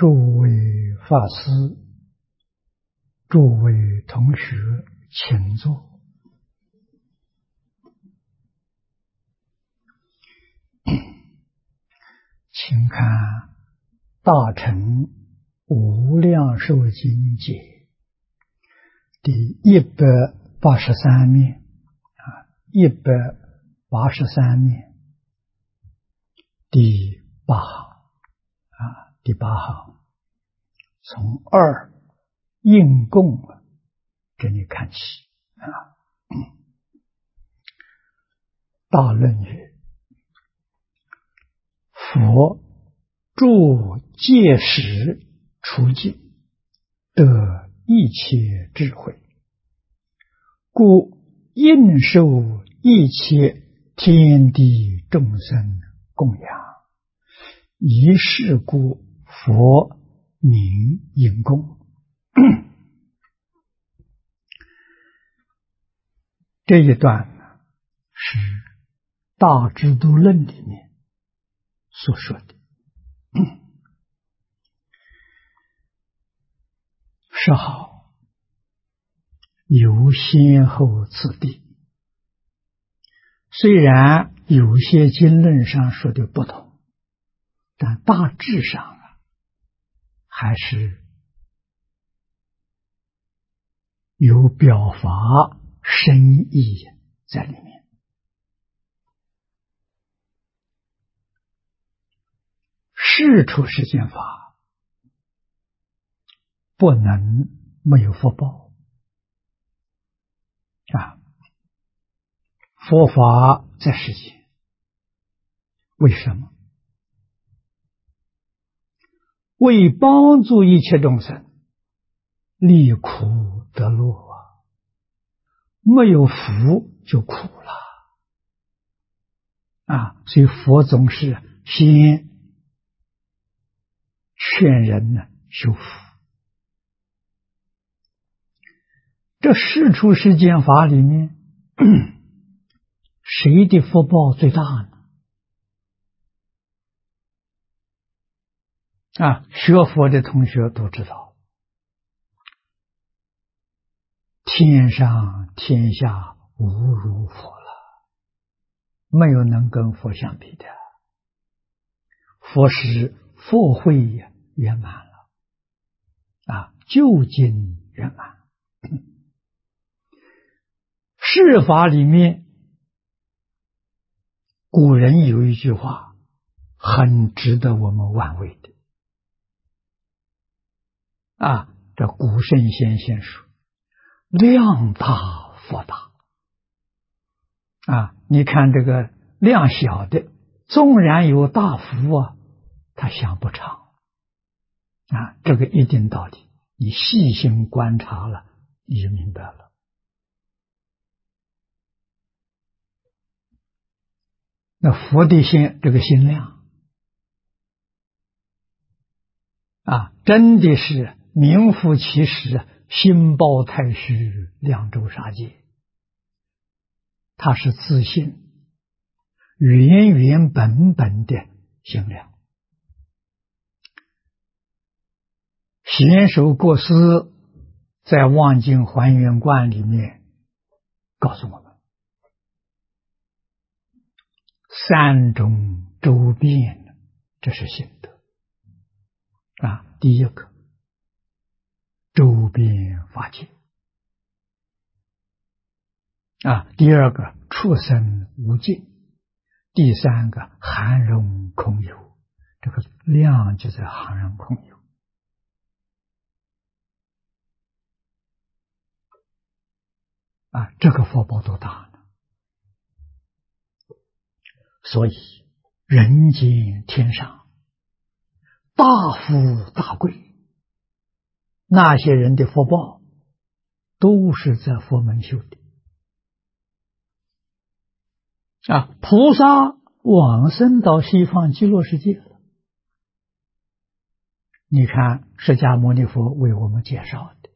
诸位法师，诸位同学，请坐。请看《大乘无量寿经解》第183面183面第8行第8行，从2应供给你看起大论语，佛著戒时除尽，得一切智慧，故应受一切天地众生供养，以是故佛名应供。这一段呢，是《大智度论》里面所说的。是好，有先后次第，虽然有些经论上说的不同，但大致上还是有表法深意在里面。世出世间法不能没有福报佛法在世间，为什么？为帮助一切众生离苦得乐没有福就苦了所以佛总是先劝人修福。这世出世间法里面谁的福报最大呢？学佛的同学都知道，天上天下无如佛了，没有能跟佛相比的。佛使佛慧圆满了究竟圆满。世法里面，古人有一句话很值得我们玩味的这古圣先贤说，量大福大你看这个量小的，纵然有大福他享不长这个一定道理，你细心观察了你就明白了。那佛的这个心量真的是名副其实，心包太虚，量周沙界。它是自信原原本本的心量。贤首国师在《望境还原观》里面告诉我们3种周遍，这是心得第一个周遍法界第二个畜生无尽，第三个含容空有，这个量就在含容空有这个福报多大呢？所以人间天上大富大贵，那些人的福报都是在佛门修的菩萨往生到西方极乐世界了。你看释迦牟尼佛为我们介绍的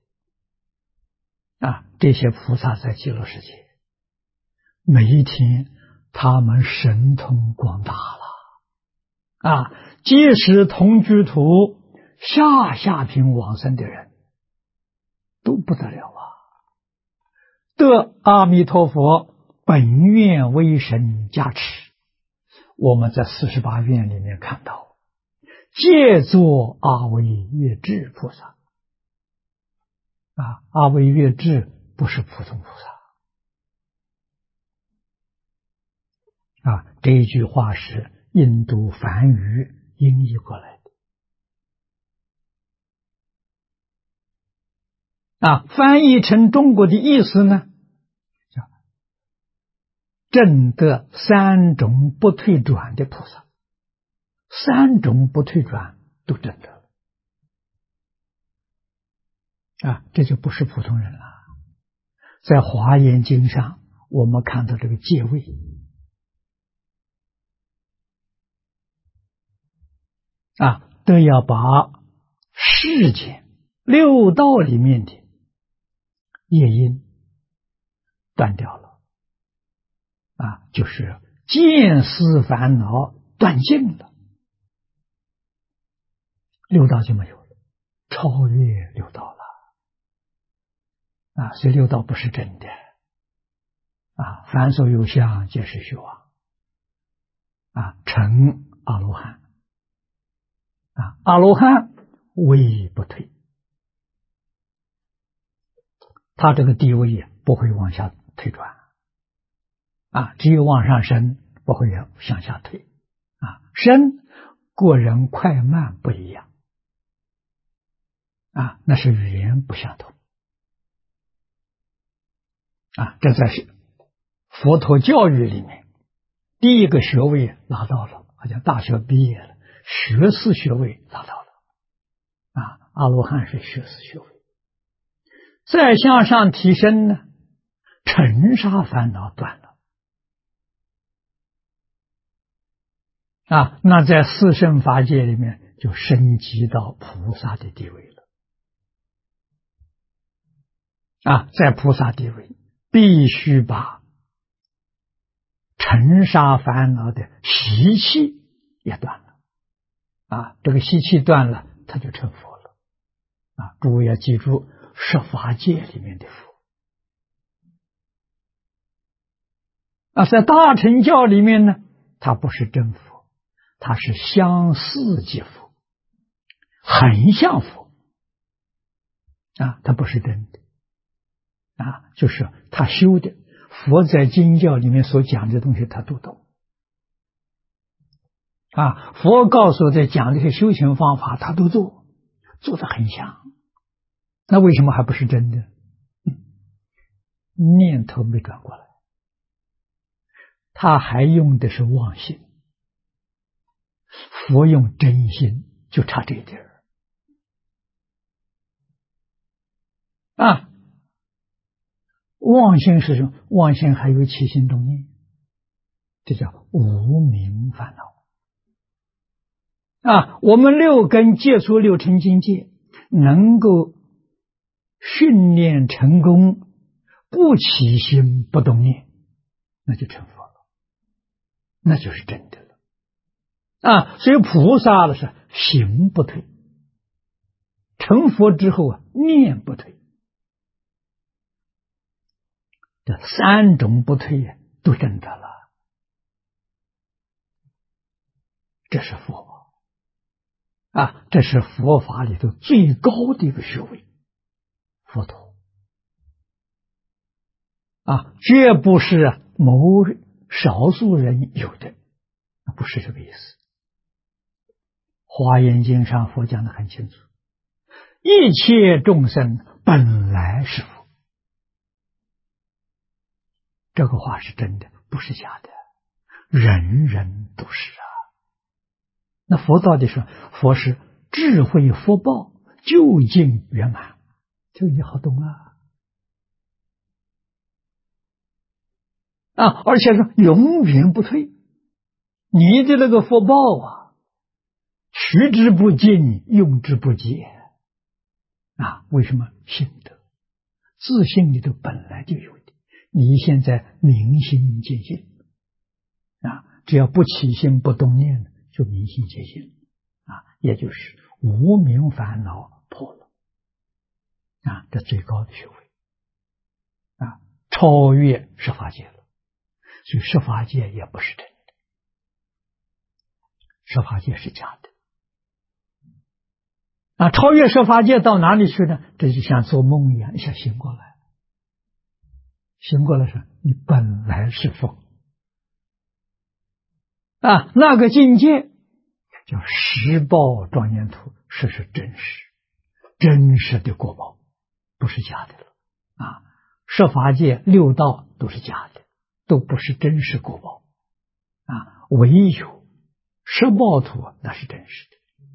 这些菩萨在极乐世界，每一天他们神通广大了即使同居土下品往生的人都不得了啊！得阿弥陀佛本愿威神加持，我们在48愿里面看到，借作阿惟越致菩萨阿惟越致不是普通菩萨这一句话是印度梵语音译过来的翻译成中国的意思呢，叫证得三种不退转的菩萨，三种不退转都证得了这就不是普通人了。在华严经上我们看到这个戒位都要把世间六道里面的业因断掉了就是见思烦恼断尽了，六道就没有了，超越六道了所以六道不是真的凡所有相皆是虚妄成阿罗汉阿罗汉位不退，他这个地位不会往下退转只有往上升，不会向下退升个人快慢不一样那是语言不相同这在佛陀教育里面，第一个学位拿到了，好像大学毕业了，学士学位拿到了阿罗汉是学士学位。再向上提升呢，尘沙烦恼断了那在四圣法界里面就升级到菩萨的地位了在菩萨地位必须把尘沙烦恼的习气也断了这个习气断了，他就成佛了诸位要记住，十法界里面的佛在大乘教里面呢，他不是真佛，他是相似即佛，很像佛他不是真的就是他修的佛在经教里面所讲的东西他都懂佛告诉的讲这些修行方法他都做得很像，那为什么还不是真的？念头没转过来，他还用的是妄心，佛用真心，就差这一点妄心是什么？妄心还有起心动念，这叫无明烦恼我们六根接触六尘境界，能够训练成功，不起心不动念，那就成佛了，那就是真的了所以菩萨的是行不退，成佛之后念不退，这三种不退都证得了，这是佛这是佛法里头最高的一个学位，佛陀绝不是某少数人有的，不是这个意思。华严经上佛讲得很清楚，一切众生本来是佛，这个话是真的，不是假的，人人都是那佛到底说，佛是智慧福报究竟圆满，这个你好懂而且是永远不退，你的那个福报取之不尽，用之不竭为什么？性德自信里头本来就有的，你现在明心见性只要不起心不动念，就明心见性也就是无明烦恼破了啊，这最高的学位啊，超越十法界了。所以十法界也不是真的，十法界是假的。啊，超越十法界到哪里去呢？这就像做梦一样，一下醒过来。醒过来说，你本来是佛啊，那个境界叫实报庄严土，是真实，真实的果报，不是假的了啊。十法界六道都是假的，都不是真实果报啊，唯有十报土那是真实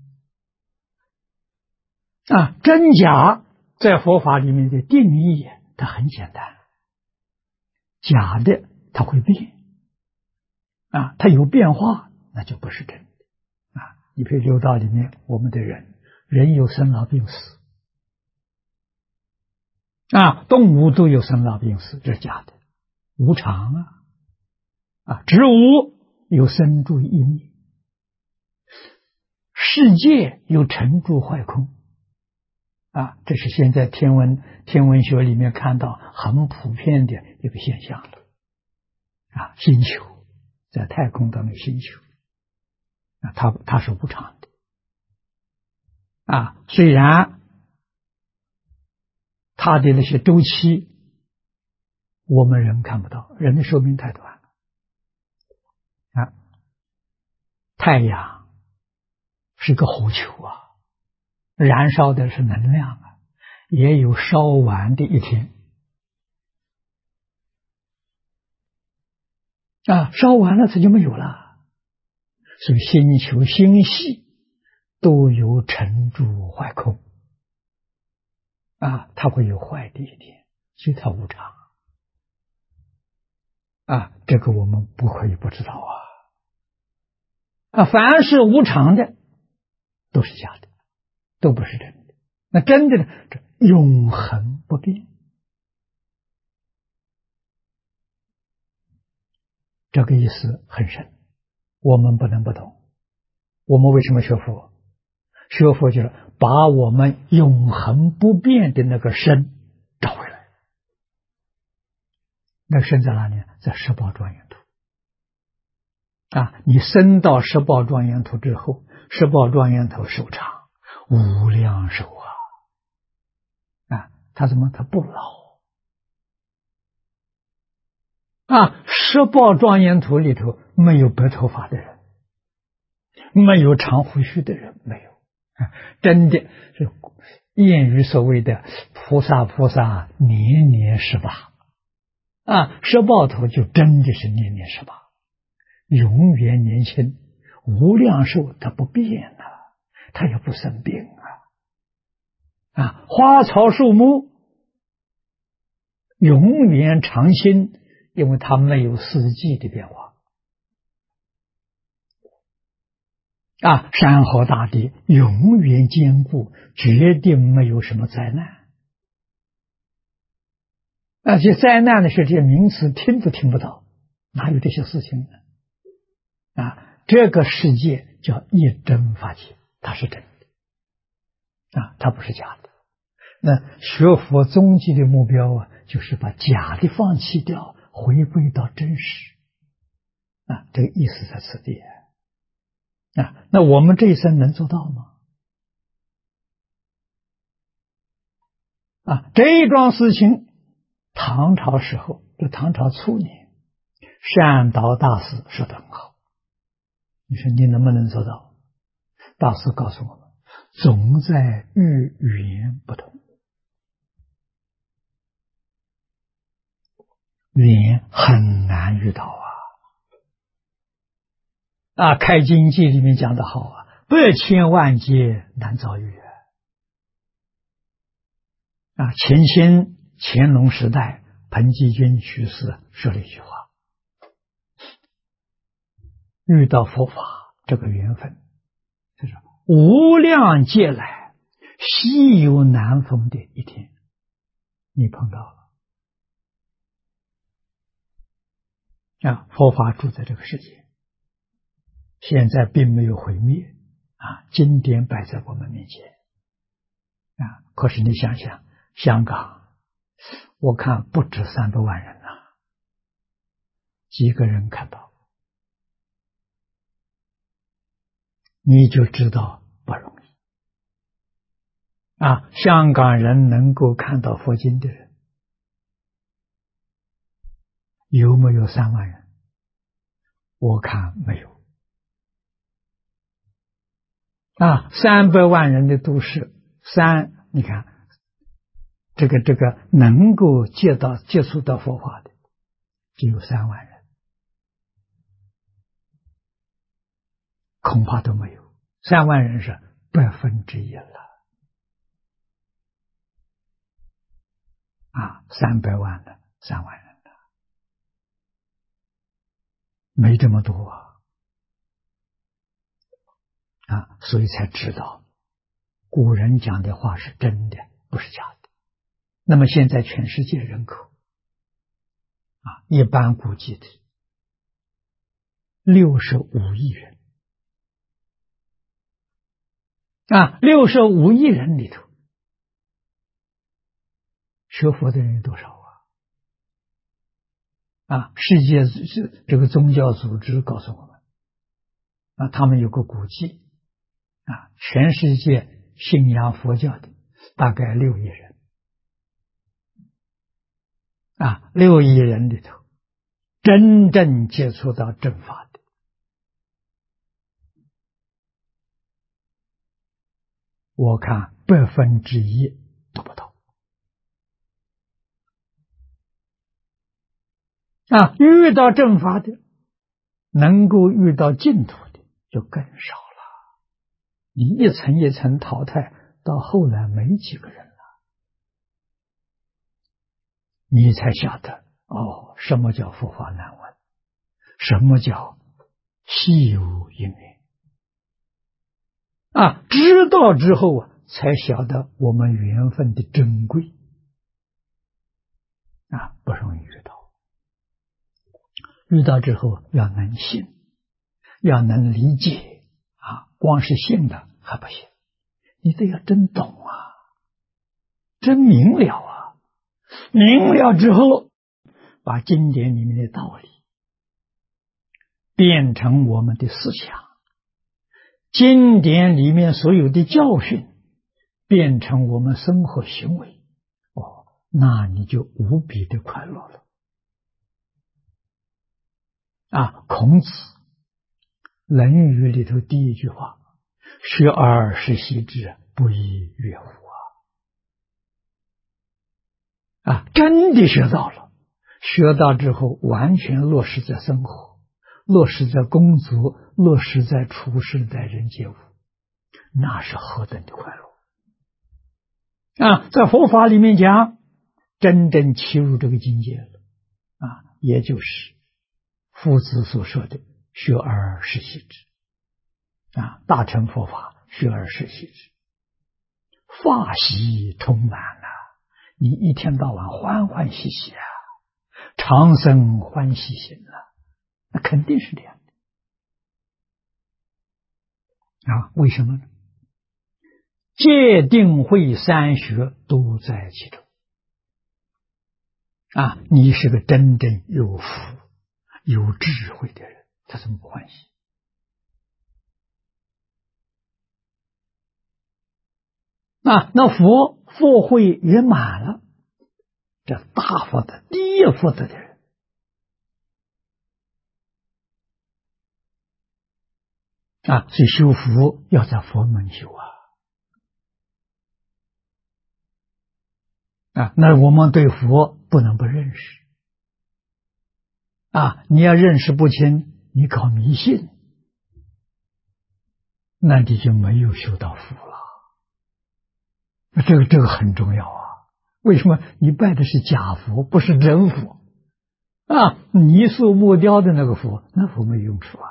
的啊。真假在佛法里面的定义它很简单，假的它会变啊，它有变化，那就不是真的啊。你比如六道里面，我们的人有生老病死啊，动物都有生老病死，这是假的，无常啊，植物有生住异灭，世界有成住坏空啊，这是现在天文学里面看到很普遍的一个现象了啊。星球在太空当中，星球啊，它是无常的啊，虽然它的那些周期我们人看不到，人的寿命太短了啊。太阳是个火球啊，燃烧的是能量啊，也有烧完的一天啊，烧完了它就没有了。所以星球星系都有成住坏空啊，它会有坏的一天，所以它无常啊，这个我们不可以不知道啊。凡是无常的都是假的，都不是真的。那真的呢？这永恒不变，这个意思很深，我们不能不懂。我们为什么学佛？学佛就是把我们永恒不变的那个身找回来。那个身在哪里？在十报庄严土啊！你升到十报庄严土之后，十报庄严土寿长无量寿啊！它怎么？它不老啊！十报庄严土里头没有白头发的人，没有长胡须的人，没有啊！真的是谚语所谓的菩萨年年18啊，十报土就真的是年年18，永远年轻，无量寿，它不变啊，它也不生病啊！花草树木永远长新，因为它没有四季的变化啊！山河大地永远坚固，绝对没有什么灾难。而且灾难的是这些名词听都听不到，哪有这些事情呢？啊，这个世界叫一真法界，它是真的啊，它不是假的。那学佛终极的目标啊，就是把假的放弃掉，回归到真实啊，这个意思在此地啊。那我们这一生能做到吗？啊，这一桩事情，唐朝时候，就唐朝初年，善导大师说得很好。你说你能不能做到？大师告诉我们，总在语言不同，语言很难遇到啊！开经记里面讲得好啊，百千万劫难遭遇啊！乾隆时代，彭继军居士说了一句话：遇到佛法这个缘分，就是无量劫来稀有难逢的一天，你碰到了啊！佛法住在这个世界，现在并没有毁灭经典摆在我们面前可是你想想，香港我看不止300万人几个人看到，你就知道不容易香港人能够看到佛经的人有没有3万人？我看没有300万人的都市你看这个能够接触到佛法的只有3万人，恐怕都没有。3万人是1%了300万的3万人的，没这么多所以才知道古人讲的话是真的，不是假的。那么现在全世界人口一般估计的65亿人65亿人里头学佛的人有多少世界这个宗教组织告诉我们他们有个估计全世界信仰佛教的大概6亿人6亿人里头真正接触到正法的我看1%都不到遇到正法的能够遇到净土的就更少了，你一层一层淘汰，到后来没几个人了，你才晓得什么叫佛法难闻，什么叫稀有因缘知道之后才晓得我们缘分的珍贵不容易遇到之后要能信，要能理解光是信的还不行，你得要真懂真明了明了之后把经典里面的道理变成我们的思想，经典里面所有的教训变成我们生活行为那你就无比的快乐了孔子《论语》里头第一句话，学而时习之，不亦说乎真的学到了，学到之后完全落实在生活，落实在工作，落实在处事待人接物，那是何等的快乐在佛法里面讲真正契入这个境界了也就是夫子所说的学而时习之大乘佛法学而时习之，法喜充满你一天到晚欢欢喜喜常生欢喜心那肯定是这样的为什么呢？戒定慧3学都在其中你是个真正有福有智慧的人，他怎么不欢喜那佛慧圆满了，这大福德第一福德的人所以修福要在佛门修那我们对佛不能不认识你要认识不清，你搞迷信，那你就没有修到福了。这个很重要为什么？你拜的是假佛，不是真佛泥塑木雕的那个佛，那佛没用处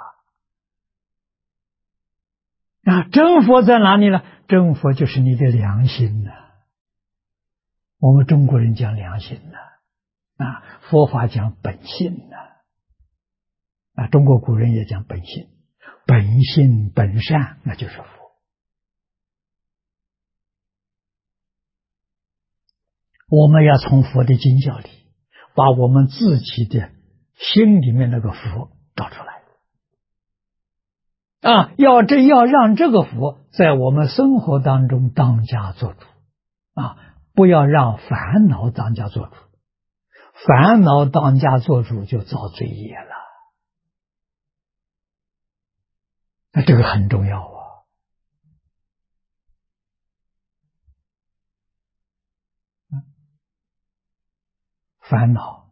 真佛在哪里呢？真佛就是你的良心我们中国人讲良心佛法讲本性中国古人也讲本性，本性本善，那就是佛我们要从佛的经教里，把我们自己的心里面那个佛找出来。要让这个佛在我们生活当中当家做主，不要让烦恼当家做主。烦恼当家做主就造罪业了，那这个很重要啊。烦恼、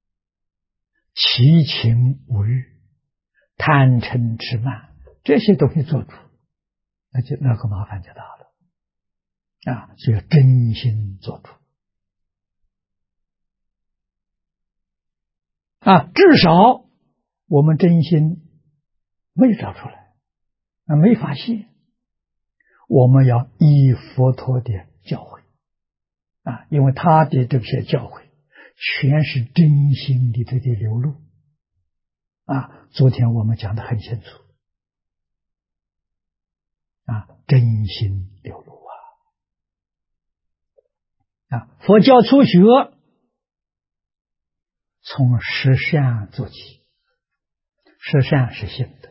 七情五欲、贪嗔痴慢，这些东西做主，那个麻烦就大了就要真心做主至少我们真心没找出来没发现，我们要依佛陀的教诲因为他的这些教诲全是真心里头的流露昨天我们讲得很清楚真心流露佛教初学从十善做起，十善是行德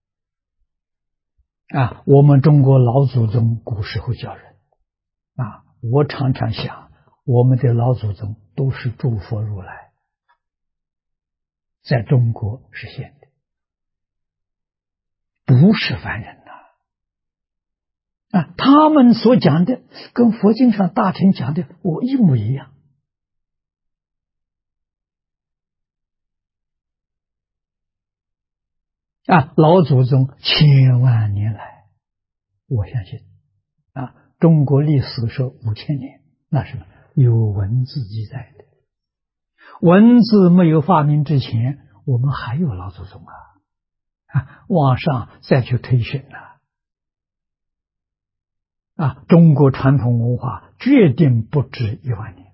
我们中国老祖宗古时候教人我常常想，我们的老祖宗都是诸佛如来，在中国实现的，不是凡人他们所讲的跟佛经上大臣讲的我一模一样老祖宗千万年来，我相信中国历史说5000年，那是有文字记载的。文字没有发明之前，我们还有老祖宗往上再去推寻中国传统文化决定不止10000年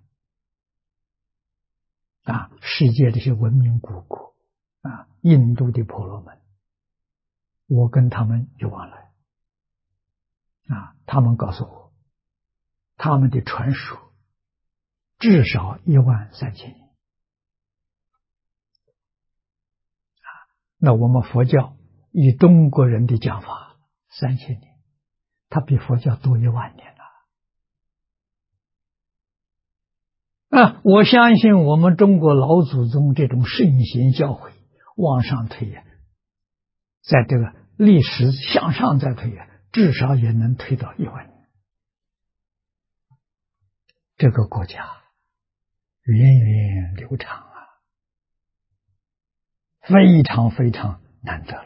世界这些文明古国印度的婆罗门，我跟他们有往来他们告诉我，他们的传说至少13000年那我们佛教以中国人的讲法3000年，它比佛教多10000年我相信我们中国老祖宗这种圣贤教诲往上推在这个历史向上再推至少也能推到10000年。这个国家源远流长非常非常难得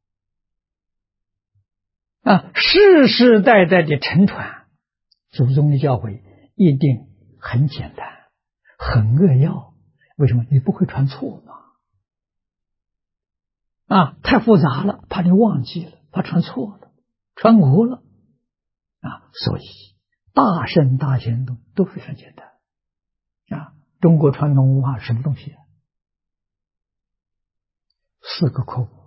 了世世代代的承传，祖宗的教诲一定很简单很扼要，为什么？你不会传错嘛太复杂了，怕你忘记了，怕传错了，传讹了所以大圣大贤都非常简单中国传统文化什么东西4个科目：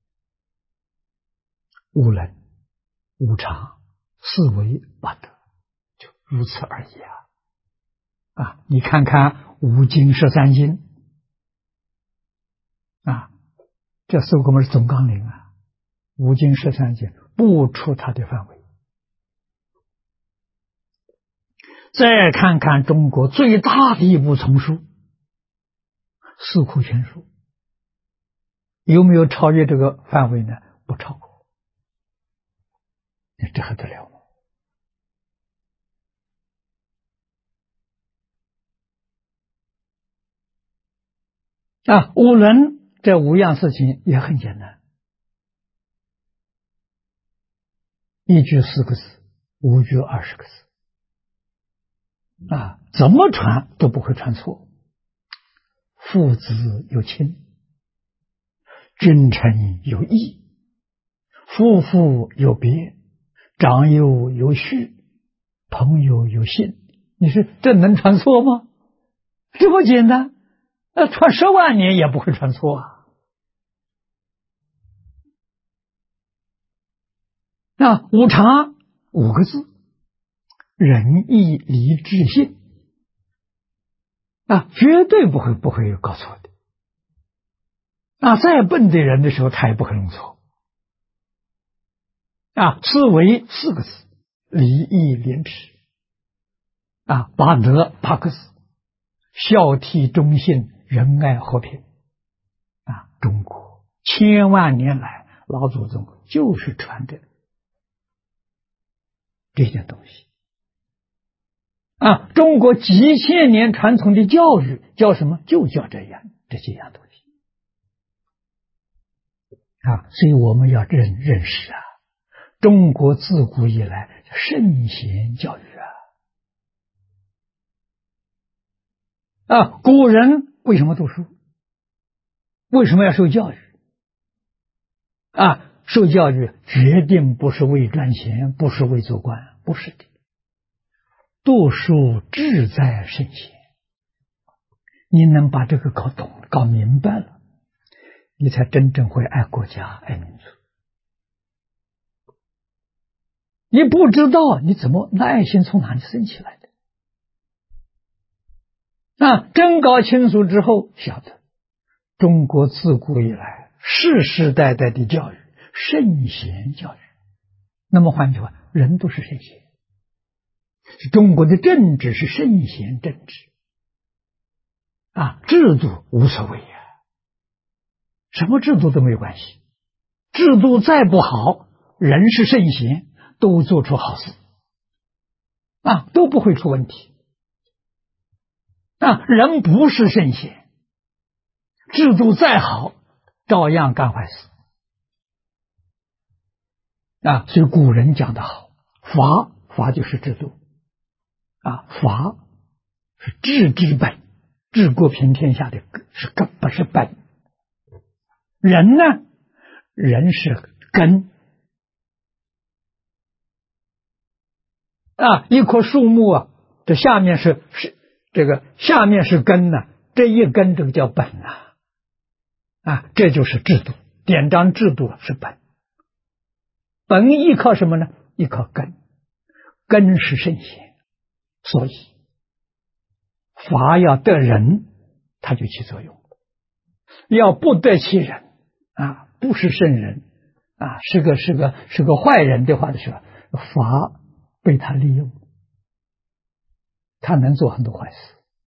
无能、无常、四维、八德，就如此而已你看看五经13经这4个科目是总纲领五经13经不出它的范围。再看看中国最大的一部丛书《四库全书》，有没有超越这个范围呢？不超过。这还得了吗？五伦这5样事情也很简单，一句4个字，5句20个字怎么传都不会传错。父子有亲，君臣有义，夫妇有别，长幼有序，朋友有信。你说这能传错吗？这么简单，传10万年也不会传错五常5个字，仁义礼智信， 绝对不会有搞错的。再笨的人的时候，他也不可能错。思维4个字：礼义廉耻。八德8个字：孝悌忠信仁爱和平。中国千万年来，老祖宗就是传的这件东西。中国几千年传统的教育叫什么？就叫这几样东西。所以我们要认识中国自古以来圣贤教育古人为什么读书？为什么要受教育？受教育决定不是为赚钱，不是为做官，不是的。读书志在圣贤，你能把这个搞懂、搞明白了，你才真正会爱国家、爱民族。你不知道，你怎么那爱心从哪里生起来的？真搞清楚之后，晓得中国自古以来世世代代的教育，圣贤教育。那么换句话，人都是圣贤。中国的政治是圣贤政治。制度无所谓什么制度都没有关系。制度再不好，人是圣贤，都做出好事都不会出问题。人不是圣贤，制度再好，照样干坏事所以古人讲得好，法就是制度法是治之本，治国平天下的是根，不是本。人呢，人是根一棵树木这下面是这个下面是根这一根这个叫本这就是制度，典章制度是本。本依靠什么呢？依靠根，根是圣贤，所以法要得人，它就起作用；要不得其人不是圣人是个坏人的话的时候，法被他利用，他能做很多坏事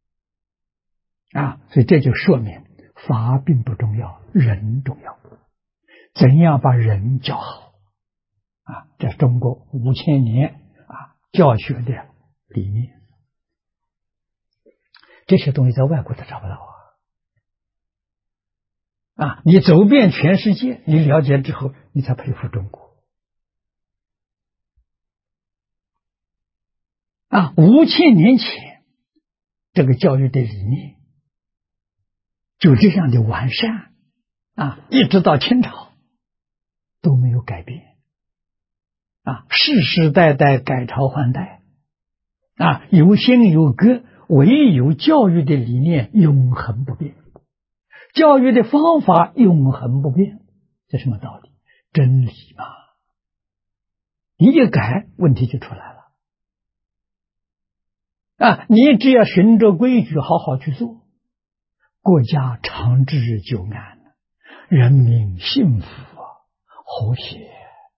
所以这就说明法并不重要，人重要。怎样把人教好这中国5000年教学的理念，这些东西在外国都找不到你走遍全世界，你了解之后，你才佩服中国5000年前这个教育的理念就这样的完善一直到清朝都没有改变世世代代改朝换代有兴有格，唯有教育的理念永恒不变，教育的方法永恒不变。这什么道理？真理嘛。你一改，问题就出来了你只要循着规矩好好去做，国家长治久安，人民幸福和谐，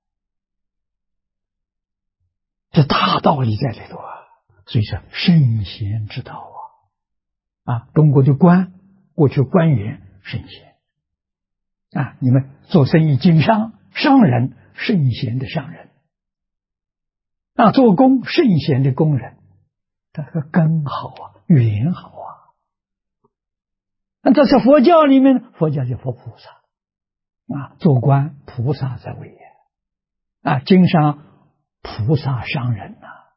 这大道理在里头所以说圣贤之道中国的官，过去官员圣贤你们做生意经商人，圣贤的商人做工圣贤的工人，这个根好缘好这是佛教里面，佛教叫佛菩萨做官菩萨在位经商菩萨商人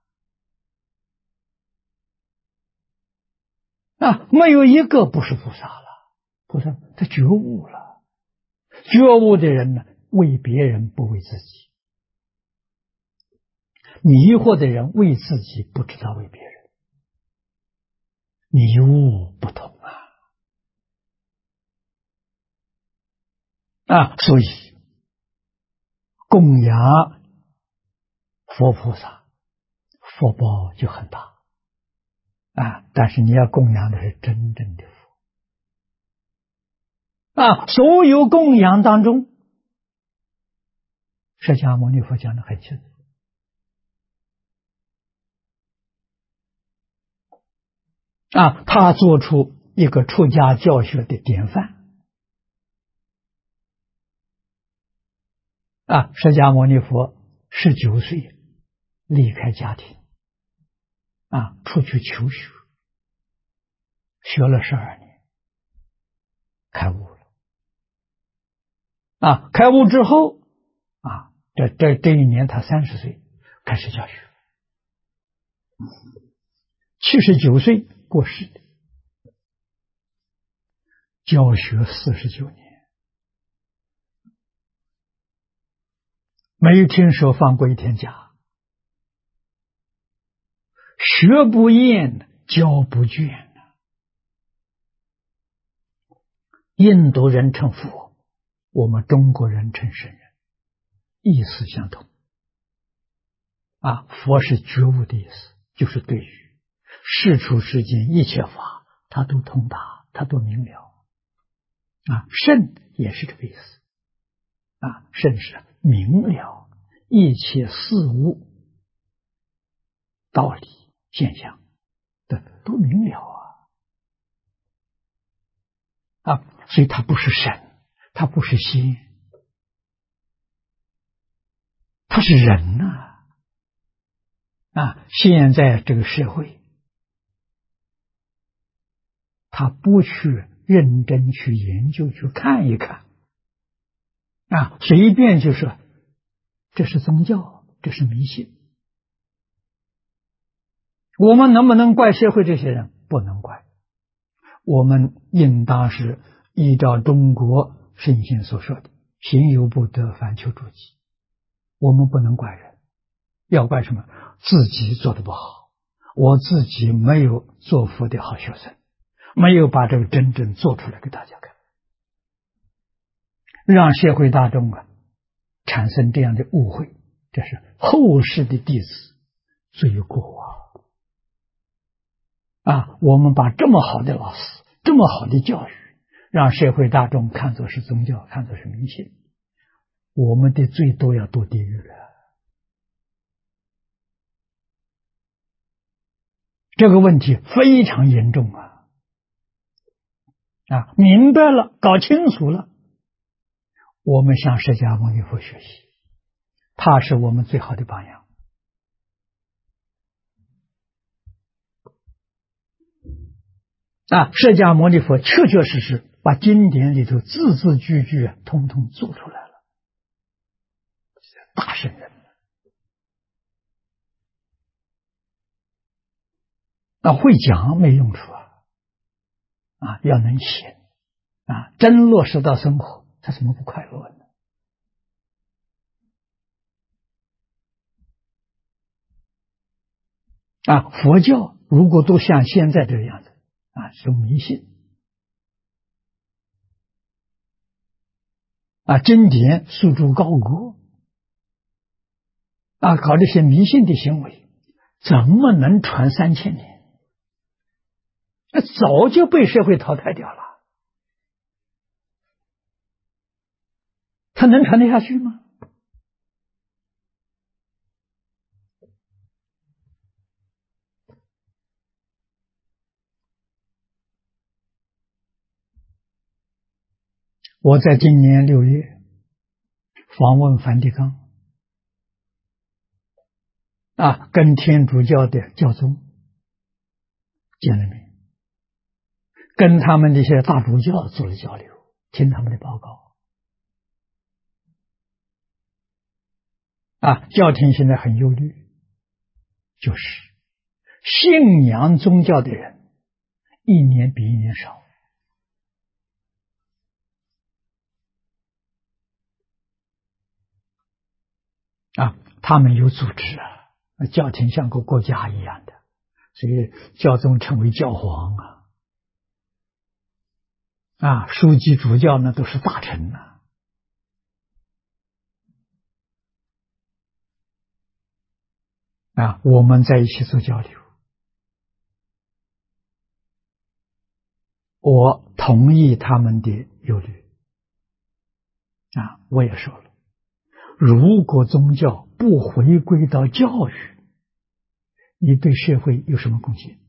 没有一个不是菩萨了。菩萨他觉悟了，觉悟的人呢，为别人不为自己，迷惑的人为自己不知道为别人，迷悟不同所以供养佛菩萨，福报就很大但是你要供养的是真正的佛所有供养当中，释迦牟尼佛讲的很清楚他做出一个出家教学的典范释迦牟尼佛19岁离开家庭出去求学，学了12年，开悟了开悟之后这一年他30岁开始教学，79岁过世的，教学49年，没有听说放过一天假，学不厌，教不倦。印度人称佛，我们中国人称圣人，意思相同佛是觉悟的意思，就是对于世出世间一切法，他都通达，他都明了圣也是这个意思圣是明了一切事物道理现象都明了所以他不是神，他不是仙，他是人现在这个社会，他不去认真去研究去看一看随便就说这是宗教，这是迷信。我们能不能怪社会这些人？不能怪，我们应当是依照中国圣贤所说的行有不得，反求诸己。我们不能怪人，要怪什么？自己做得不好，我自己没有做佛的好学生，没有把这个真正做出来给大家看，让社会大众产生这样的误会，这是后世的弟子罪过我们把这么好的老师，这么好的教育，让社会大众看作是宗教，看作是迷信，我们的罪都要堕地狱了。这个问题非常严重明白了，搞清楚了，我们向释迦牟尼佛学习，他是我们最好的榜样释迦牟尼佛确确实实把经典里头字字句句通通做出来了，大圣人会讲没用处要能写真落实到生活，他怎么不快乐呢？佛教如果都像现在这个样子是迷信经典诉诸高阁搞这些迷信的行为，怎么能传3000年？早就被社会淘汰掉了，他能传得下去吗？我在今年6月访问梵蒂冈跟天主教的教宗见了面，跟他们这些大主教做了交流，听他们的报告教廷现在很忧虑，就是信仰宗教的人一年比一年少他们有组织教廷像个国家一样的，所以教宗称为教皇书记主教呢都是大臣我们在一起做交流我同意他们的忧虑我也说了，如果宗教不回归到教育，你对社会有什么贡献？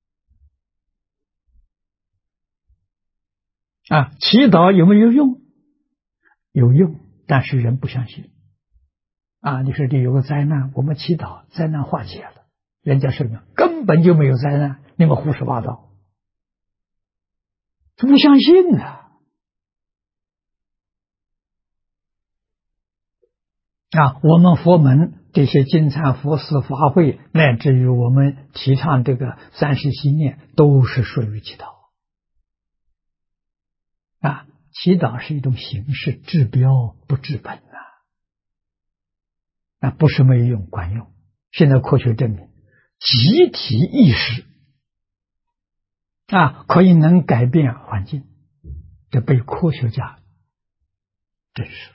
祈祷有没有用？有用，但是人不相信。你说这有个灾难，我们祈祷灾难化解了，人家说根本就没有灾难，你们胡说八道，他不相信我们佛门这些金忏佛寺法会，乃至于我们提倡这个三世心念，都是属于祈祷祈祷是一种形式，治标不治本不是没有用，管用。现在科学证明，集体意识可以能改变环境，这被科学家证实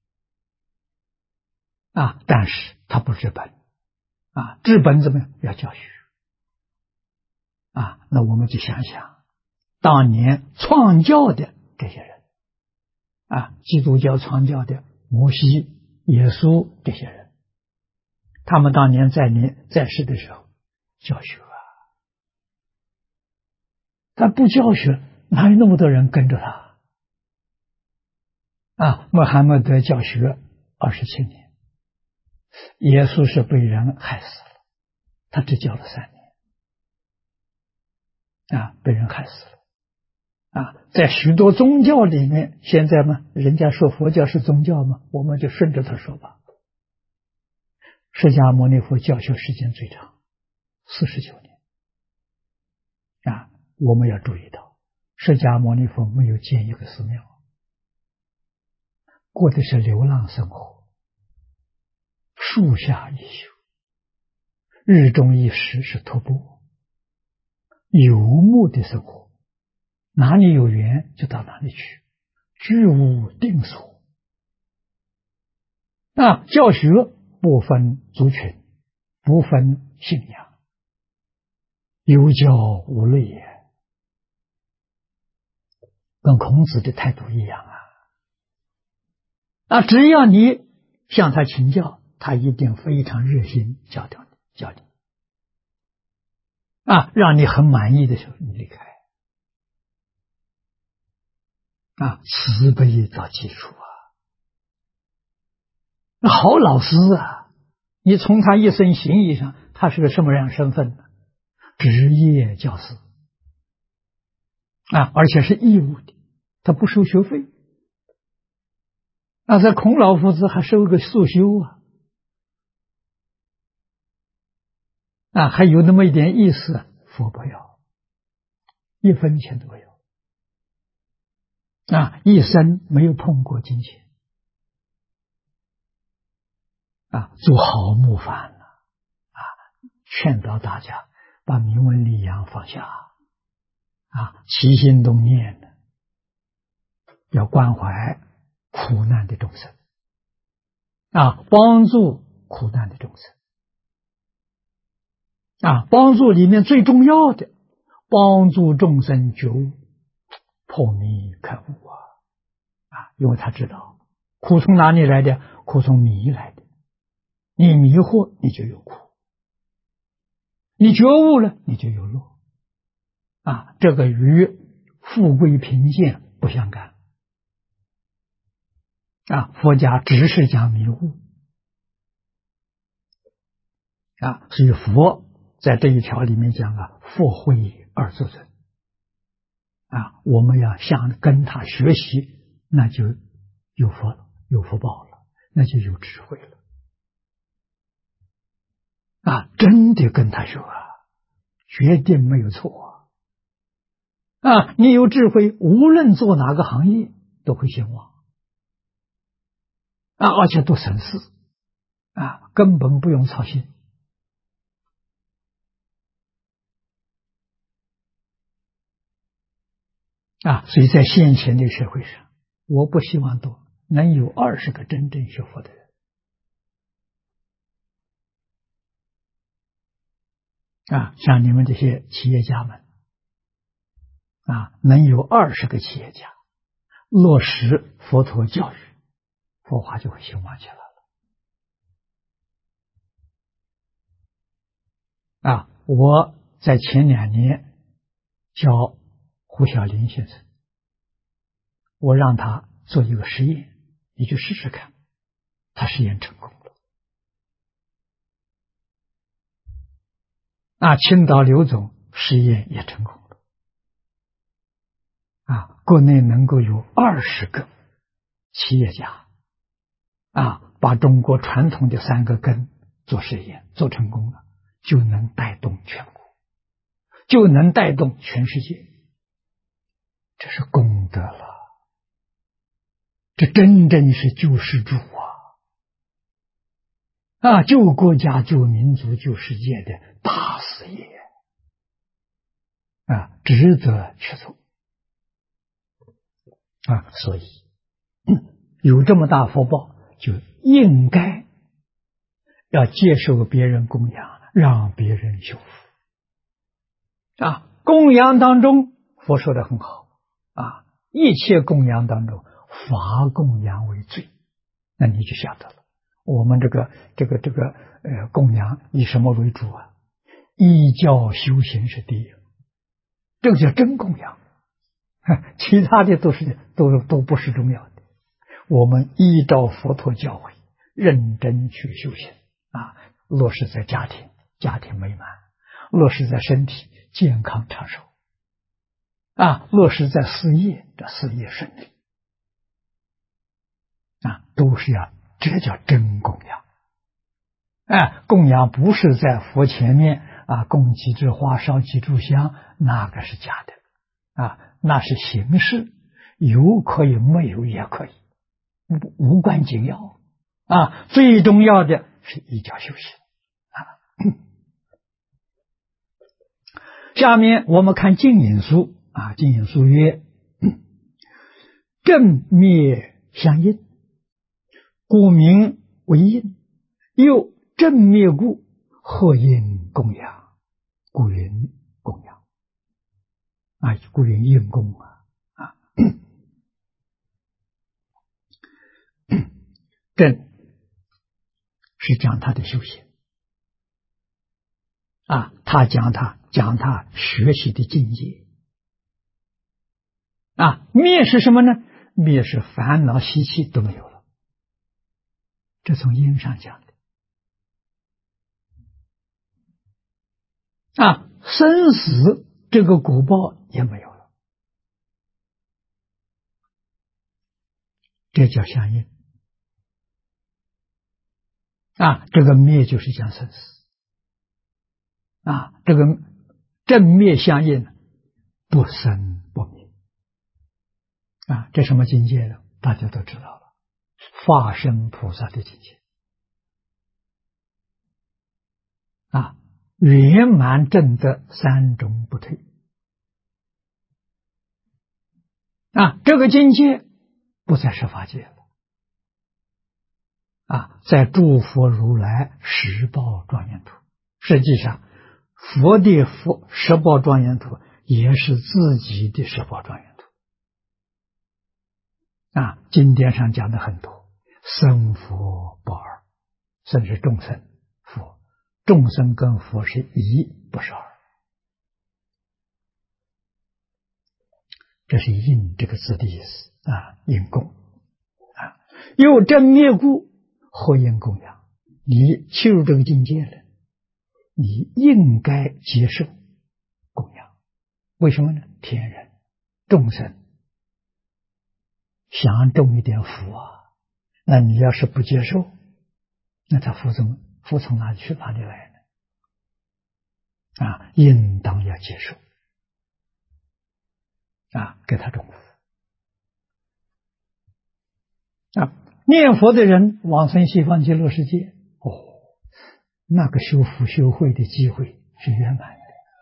了但是它不治本治本怎么样？要教学那我们就想想当年创教的这些人基督教创教的摩西、耶稣这些人，他们当年在世的时候教学他不教学，哪有那么多人跟着他穆罕默德教学27年，耶稣是被人害死了，他只教了3年被人害死了在许多宗教里面，现在嘛，人家说佛教是宗教嘛，我们就顺着他说吧。释迦牟尼佛教学时间最长，49年我们要注意到，释迦牟尼佛没有建一个寺庙，过的是流浪生活，树下一宿，日中一时是徒步，游牧的生活，哪里有缘就到哪里去，居无定所教学不分族群，不分信仰，有教无类也，跟孔子的态度一样只要你向他请教，他一定非常热心教你让你很满意的时候你离开慈悲造基础好老师你从他一生行义上，他是个什么样身份呢？职业教师而且是义务的，他不收学费在孔老夫子还收个素修还有那么一点意思，佛不要，1分钱都不要一生没有碰过金钱做好模范劝导大家把名闻利养放下起心动念的要关怀苦难的众生帮助苦难的众生帮助里面最重要的，帮助众生觉悟破迷开悟因为他知道苦从哪里来的？苦从迷来的，你迷惑你就有苦，你觉悟了你就有乐这个与富贵贫贱不相干佛家只是讲迷悟所以佛在这一条里面讲佛慧而作证我们要跟他学习，那就有福了，有福报了，那就有智慧了真的跟他学绝对没有错你有智慧，无论做哪个行业都会兴旺而且都省事根本不用操心所以在现前的社会上，我不希望多，能有20个真正学佛的人像你们这些企业家们能有20个企业家落实佛陀教育，佛法就会兴旺起来了。我在前2年教胡晓林先生，我让他做一个实验，你去试试看，他实验成功了。青岛刘总实验也成功了。国内能够有20个企业家把中国传统的3个根做实验做成功了，就能带动全国，就能带动全世界，这是功德了，这真正是救世主救国家、救民族、救世界的大事业值得去做所以有这么大福报，就应该要接受别人供养，让别人修福供养当中，佛说的很好一切供养当中，法供养为最。那你就晓得了，我们这个供养以什么为主依教修行是第一，这个叫真供养，其他的都不是重要的。我们依照佛陀教诲，认真去修行落实在家庭，家庭美满；落实在身体，健康长寿落实在事业，这事业顺利都是这叫真供养。供养不是在佛前面供几枝花，烧几炷香，那个是假的那是形式，有可以，没有也可以，无关紧要最重要的是依教修行下面我们看净隐书净隐书曰：正灭相应，故名为应；又正灭故，何应供养？故云供养故云应供正是讲他的修行他讲他学习的境界灭是什么呢？灭是烦恼习气都没有了，这从因上讲的生死这个果报也没有了，这叫相应这个灭就是讲生死这个正灭相应，不生不灭这什么境界呢？大家都知道了，化身菩萨的境界圆满证得3种不退这个境界不再是法界了在诸佛如来十报庄严土，实际上佛的十报庄严土也是自己的十报庄严土经典上讲的很多，生佛不二，甚至众生佛，众生跟佛是一，不是二，这是应这个字的意思应供又正灭故，何应供养？你切入这个境界了，你应该接受供养。为什么呢？天人众生想种一点福那你要是不接受，那他福从哪里去，哪里来呢？应当要接受给他种福念佛的人往生西方极乐世界那个修福修慧的机会是圆满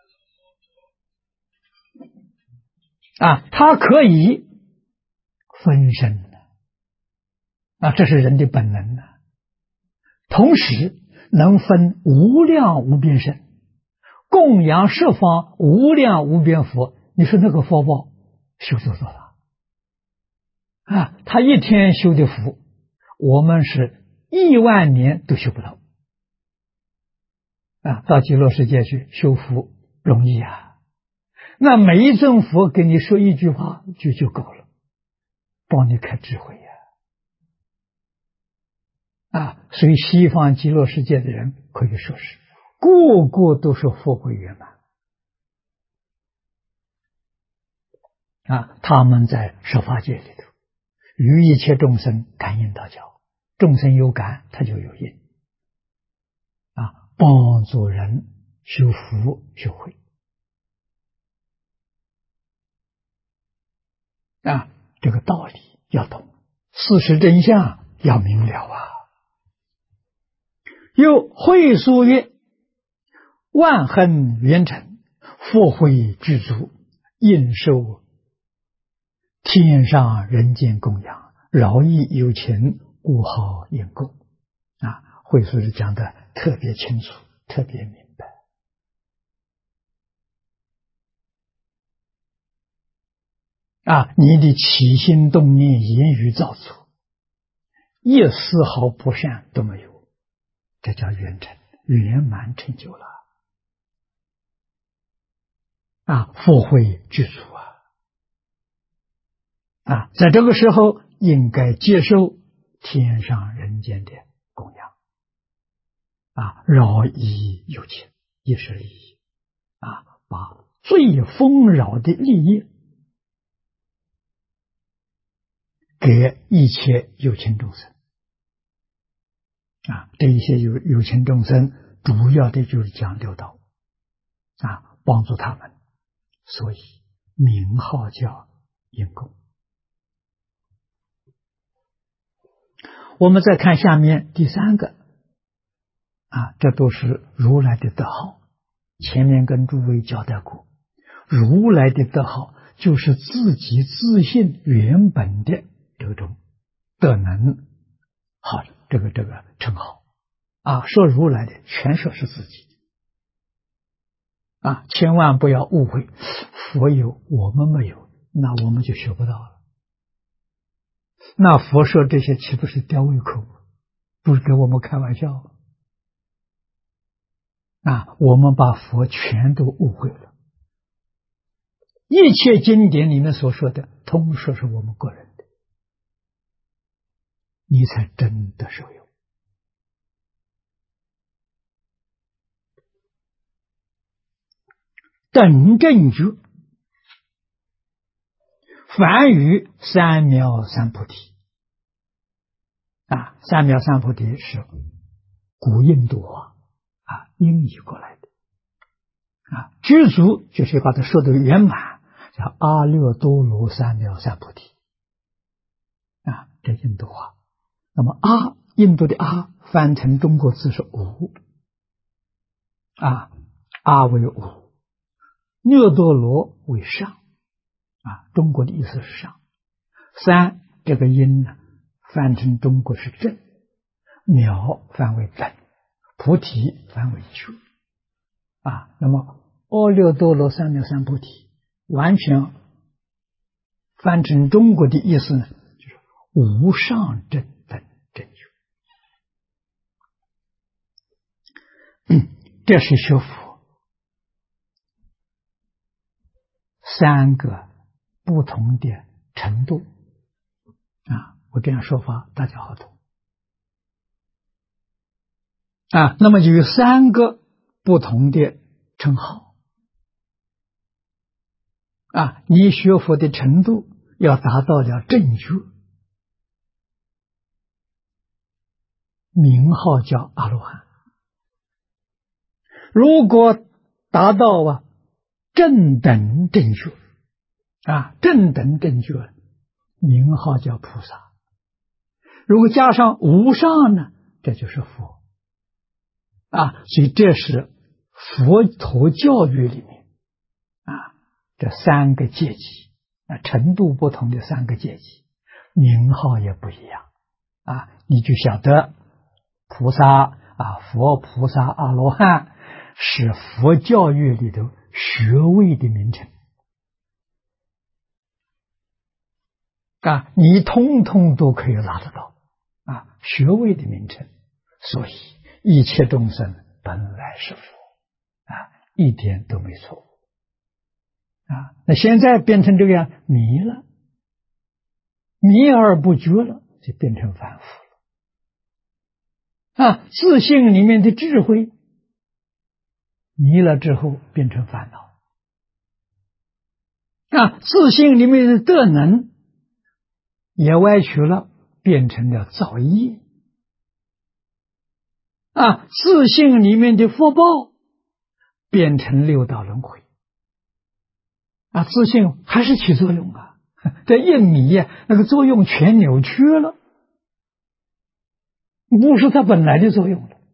的他可以分身这是人的本能同时能分无量无边身，供养十方无量无边佛， 你说那个福报修多大啊？他一天修的福，我们是10000年都修不到啊！到极乐世界去修福容易啊，那每一尊佛给你说一句话就够了，帮你开智慧啊！所以西方极乐世界的人可以说是个个都是佛慧圆满啊！他们在十法界里头，与一切众生感应道交，众生有感，他就有应啊，帮助人修福修慧啊，这个道理要懂，事实真相要明了啊！又会说曰：万恒圆成，佛慧具足，应受天上人间供养，饶益有情，故号应供啊！慧疏是讲的特别清楚，特别明白啊！你的起心动念、言语造作，一丝毫不善都没有，这叫圆成，圆满成就了啊！佛慧具足啊！在这个时候应该接受天上人间的供养啊，饶益有情，也是利益啊，把最丰饶的利益给一切有情众生啊，这一些有情众生主要的就是讲六道啊，帮助他们，所以名号叫应供。我们再看下面第3个啊，这都是如来的德号，前面跟诸位交代过，如来的德号就是自己自信原本的这种德能好这个称号啊，说如来的全说是自己啊，千万不要误会，佛有我们没有，那我们就学不到了。那佛说这些岂不是吊胃口，不是给我们开玩笑啊？我们把佛全都误会了，一切经典里面所说的通说是我们个人的，你才真的受用。等正觉，凡于三藐三菩提啊，三藐三菩提是古印度话啊音译过来的啊，具足就是把它说的圆满，叫阿耨多罗三藐三菩提啊，这印度话。那么阿，印度的阿翻成中国字是无啊，阿为无，耨多罗为上啊，中国的意思是上。三这个音呢，翻成中国是正，藐翻为等，菩提翻为觉啊。那么阿耨多罗三藐三菩提完全翻成中国的意思呢，就是无上正等正觉。这是学佛3个不同的程度啊，我这样说法大家好懂啊。那么就有3个不同的称号啊，你学佛的程度要达到了正觉，名号叫阿罗汉。如果达到正等正觉啊，正等正觉名号叫菩萨。如果加上无上呢，这就是佛啊。所以这是佛陀教育里面啊这3个阶级啊，程度不同的3个阶级，名号也不一样啊。你就晓得菩萨啊，佛菩萨阿罗汉是佛教育里头学位的名称你通通都可以拿得到学位的名称。所以一切众生本来是佛一点都没错误那现在变成这个样，迷了，迷而不觉了，就变成凡夫了自性里面的智慧迷了之后变成烦恼自性里面的德能也歪曲了，变成了造业自性里面的福报变成六道轮回自性还是起作用这一迷那个作用全扭曲了，不是它本来的作用了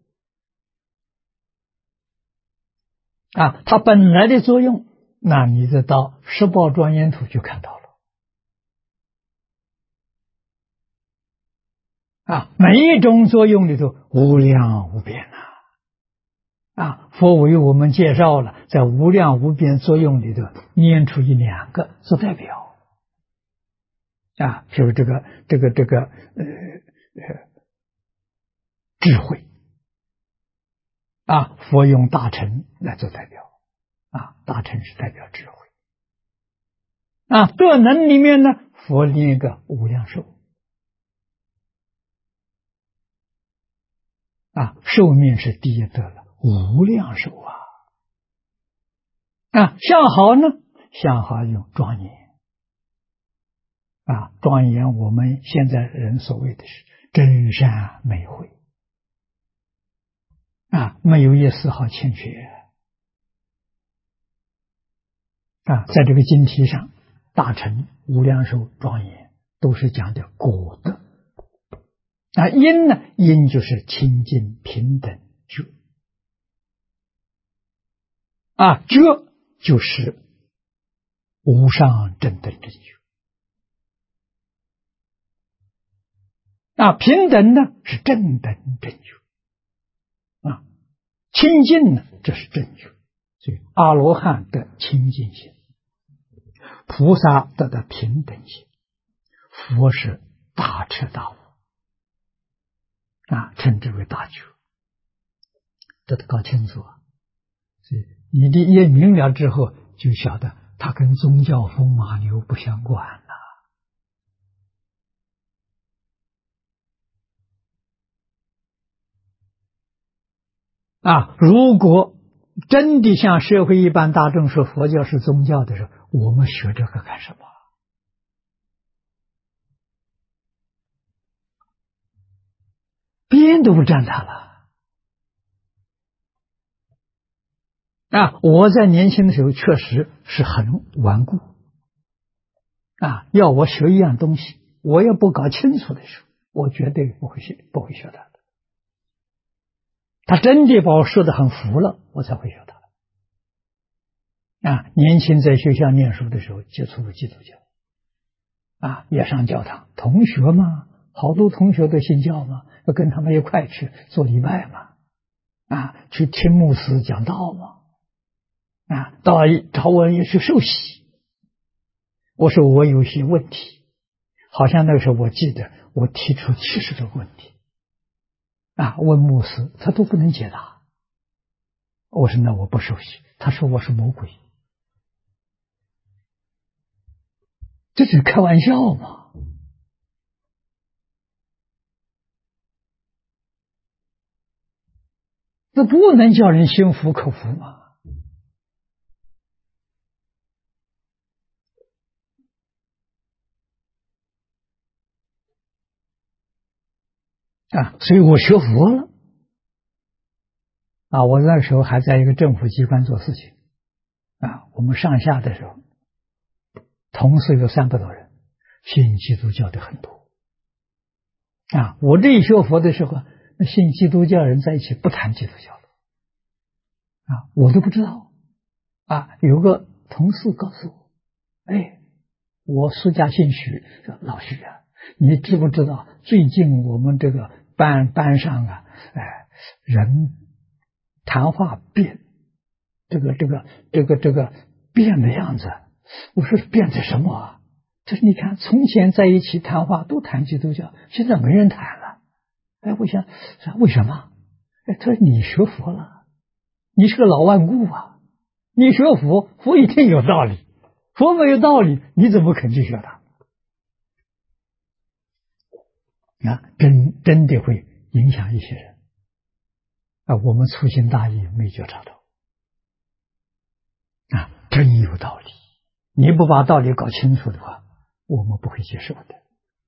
它本来的作用，那你就到十报庄严图就看到了每一种作用里头无量无边佛为我们介绍了，在无量无边作用里头拈出一两个做代表就是这个智慧佛用大乘来做代表大乘是代表智慧德能里面呢，佛另一个无量寿寿命是第一德了，无量寿相好呢，相好用庄严庄严我们现在人所谓的是真善美慧没有一丝毫欠缺在这个经题上，大乘无量寿庄严都是讲的果德因呢，因就是清净平等觉觉就是无上正等正觉平等呢是正等正觉清净呢这是正觉，所以阿罗汉得清净心，菩萨得的平等心，佛是大彻大悟称之为大觉，这都搞清楚所以你的一明了之后，就晓得它跟宗教风马牛不相关如果真的像社会一般大众说佛教是宗教的时候，我们学这个干什么？边都不沾它了我在年轻的时候确实是很顽固要我学一样东西，我也不搞清楚的时候，我绝对不会学它的。他真的把我说得很服了，我才会学它的年轻在学校念书的时候接触了基督教也上教堂，同学嘛，好多同学都信教嘛，要跟他们一块去做礼拜嘛去听牧师讲道嘛到找我也去受洗。我说我有些问题，好像那个时候我记得我提出70多个问题问牧师，他都不能解答。我说那我不受洗，他说我是魔鬼，这是开玩笑嘛。这不能叫人心服口服嘛所以我学佛了我那时候还在一个政府机关做事情我们上下的时候同事有300多人，信基督教的很多我这一学佛的时候，那信基督教人在一起不谈基督教了我都不知道有个同事告诉我，我出家姓许，老许你知不知道最近我们这个班上人谈话变这个变的样子。我说变成什么就是你看，从前在一起谈话都谈基督教，现在没人谈了。哎，我想为什么？哎，他说你学佛了，你是个老顽固啊，你学佛，佛一定有道理，佛没有道理，你怎么肯去学它？啊，真的会影响一些人啊！我们粗心大意没觉察到啊，真有道理。你不把道理搞清楚的话，我们不会接受的。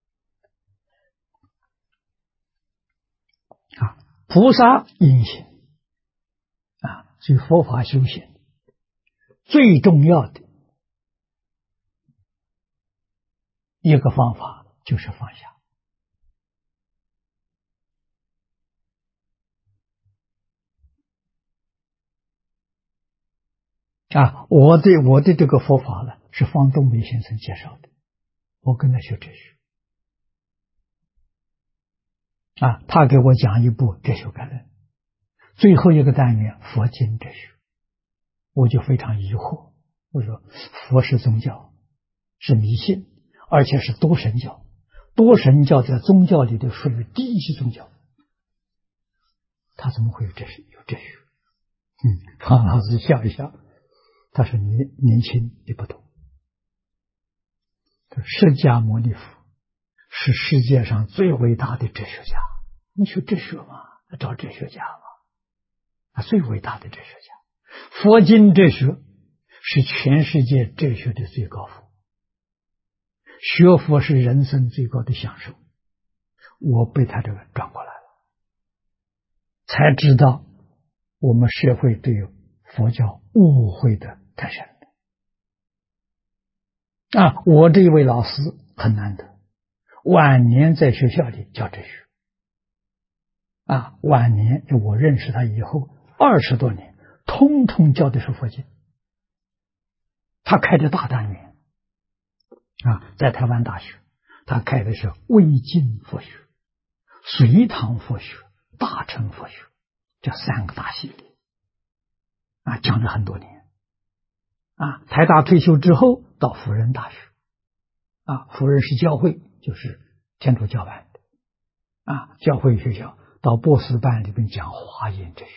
啊，菩萨因行啊，所以佛法修行最重要的一个方法就是放下。啊，我的这个佛法呢，是方东梅先生介绍的，我跟他学哲学。啊，他给我讲一部哲学概论，最后一个单元佛经哲学，我就非常疑惑。我说佛是宗教，是迷信，而且是多神教。多神教在宗教里头属于第一级宗教，他怎么会有哲学？方老师笑一笑，他说：“你年轻，你不懂。释迦牟尼佛是世界上最伟大的哲学家。你学哲学嘛，找哲学家嘛，他最伟大的哲学家。佛经哲学是全世界哲学的最高峰。学佛是人生最高的享受。我被他这个转过来了，才知道我们社会对佛教误会的太深啊！我这一位老师很难得，晚年在学校里教哲学啊，晚年就我认识他以后20多年，通通教的是佛经。他开的大单元啊，在台湾大学，他开的是魏晋佛学、隋唐佛学、大乘佛学这3个大系列啊，讲了很多年啊。台大退休之后到辅仁大学啊，辅仁是教会，就是天主教办的啊，教会学校到博士班里面讲华严哲学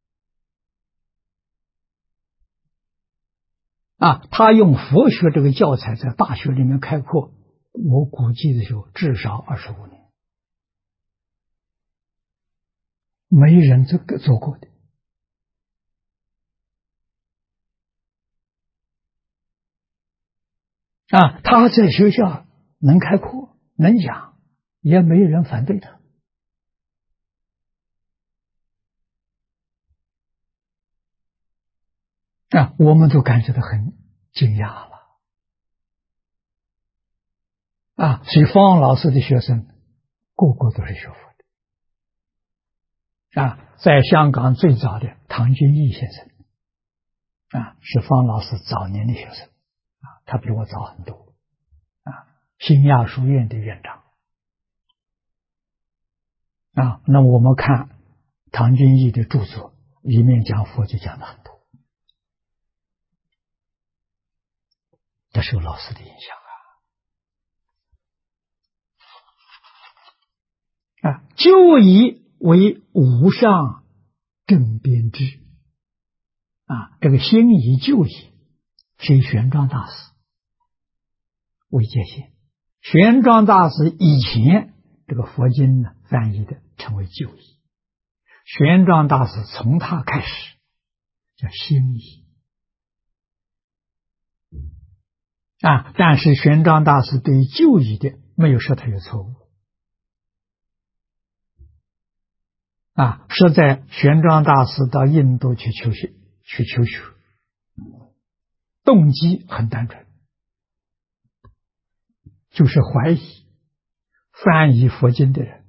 啊。他用佛学这个教材在大学里面开课，我估计的时候至少25年，没人这个做过的啊。他在学校能开课能讲，也没人反对他啊，我们都感觉到很惊讶了啊。所以方老师的学生个个都是学佛的啊。在香港最早的唐君毅先生啊，是方老师早年的学生啊，他比我早很多啊。新亚书院的院长啊，那我们看唐君毅的著作，里面讲佛就讲的很多，这受老师的影响啊。就以为无上正边智啊，这个心以就以是以玄奘大师为界限。玄奘大师以前这个佛经呢翻译的称为就义，玄奘大师从他开始叫心义啊。但是玄奘大师对于就义的没有说他有错误啊，是在玄奘大师到印度去求学，动机很单纯，就是怀疑翻译佛经的人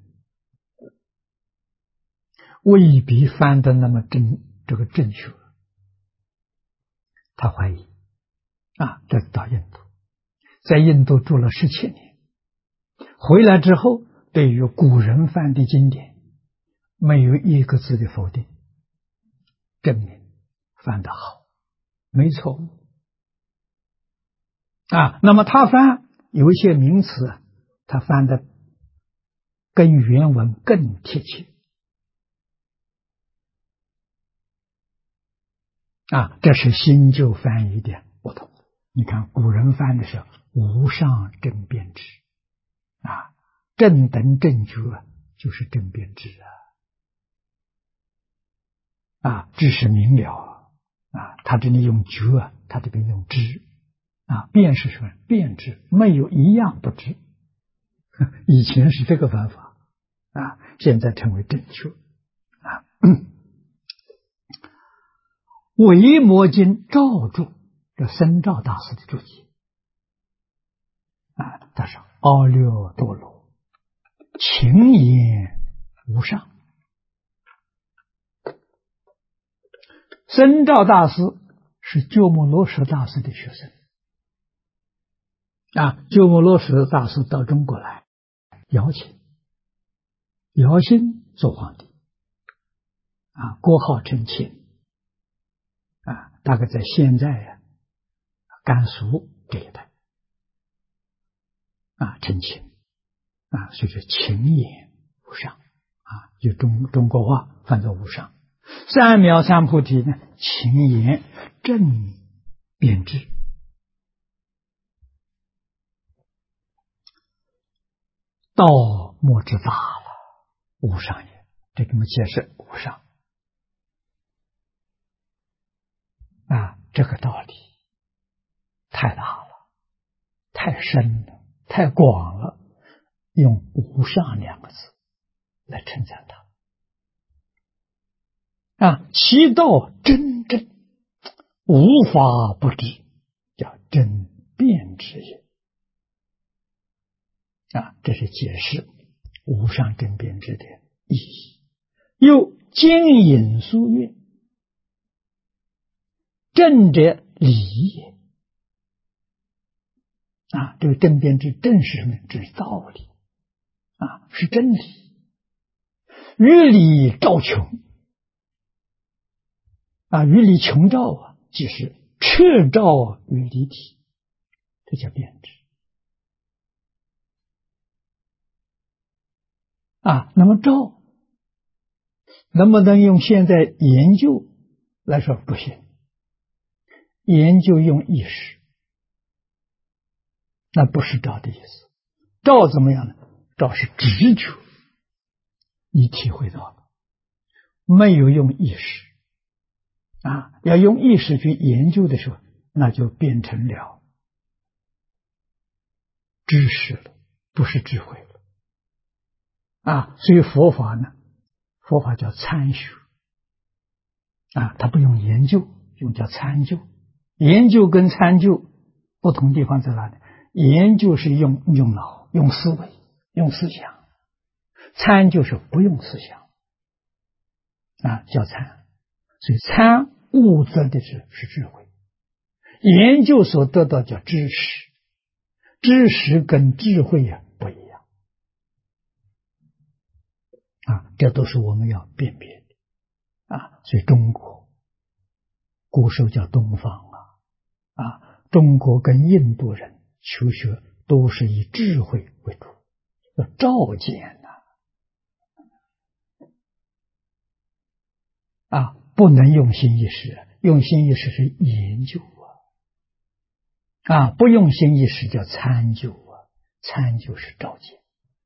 未必翻得那么正确，他怀疑啊。这到印度，在印度住了17年，回来之后，对于古人翻的经典没有一个字的否定，证明翻得好，没错误啊。那么他翻有一些名词啊，他翻的跟原文更贴切啊，这是新旧翻译的不同。你看古人翻的是无上正遍知啊，正等正觉就是正遍知啊，知是明了啊，他这里用觉啊，他这边用知啊，辨是什么？辨知，没有一样不知。以前是这个方法啊，现在成为正确啊。维摩经照注，这僧肇大师的注解啊，他说：“阿耨多罗，情言无上。”僧肇大师是鸠摩罗什大师的学生啊。鸠摩罗什大师到中国来邀请，姚兴做皇帝啊，国号称钦啊，大概在现在甘肃这一带啊，称钦啊，所以说情言无上啊，就中国话翻作无上。三藐三菩提呢，情言正遍知，道莫之大了，无上也。这个么解释无上啊，这个道理太大了，太深了，太广了，用无上两个字来称赞它啊，其道真正无法不知，叫真辩知也啊，这是解释无上真辩知的意义。又经引书曰：正者理也啊，这个真辩知正是什么？这是道理啊，是真理，于理照穷啊，于理穷照啊，即是彻照于理体，这叫辩知啊。那么照能不能用现在研究来说？不行，研究用意识，那不是照的意思。照怎么样呢？照是直觉，你体会到了，没有用意识啊。要用意识去研究的时候，那就变成了知识了，不是智慧了啊。所以佛法呢，佛法叫参学啊，它不用研究，用叫参究。研究跟参究不同地方在哪里？研究是用脑、用思维、用思想，参就是不用思想啊，叫参。所以参悟得的是智慧，研究所得到叫知识，知识跟智慧不一样啊，这都是我们要辨别的啊。所以中国古时候叫东方啊，中国跟印度人求学都是以智慧为主，要照见啊，不能用心意识，用心意识是研究啊，不用心意识叫参究啊，参究是照见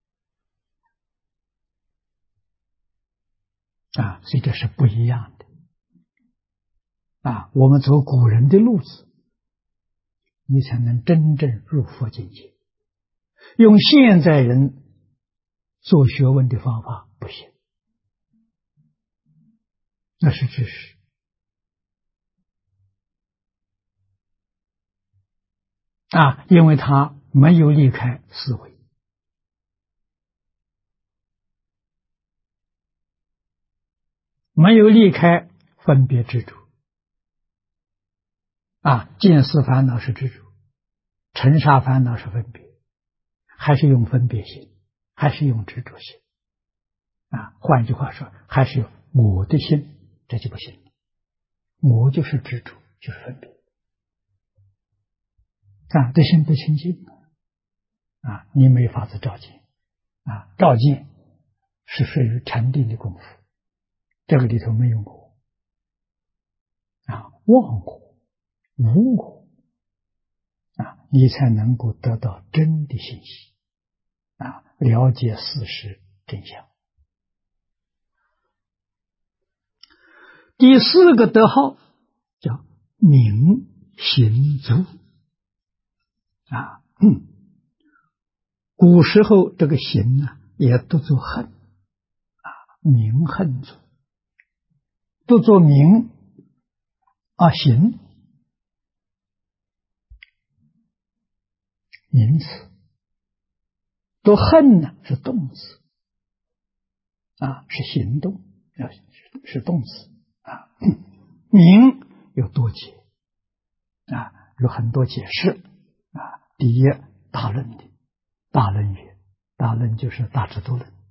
啊，所以这是不一样的啊。我们走古人的路子，你才能真正入佛境界。用现在人做学问的方法不行，那是知识啊，因为他没有离开思维，没有离开分别执着啊，见思烦恼是执着，尘沙烦恼是分别，还是用分别心，还是用执着心啊？换句话说，还是有我的心，这就不行了。我就是执着，就是分别啊，这心不清净你没法子照见照见是属于禅定的功夫，这个里头没有我忘我无我你才能够得到真的信息了解事实真相。第四个德号叫明行足古时候这个行也读作恨明恨足，读作明行名词，读恨呢是动词是行动是动词明有多解有很多解释第一大论的大论语，大论就是大智度论，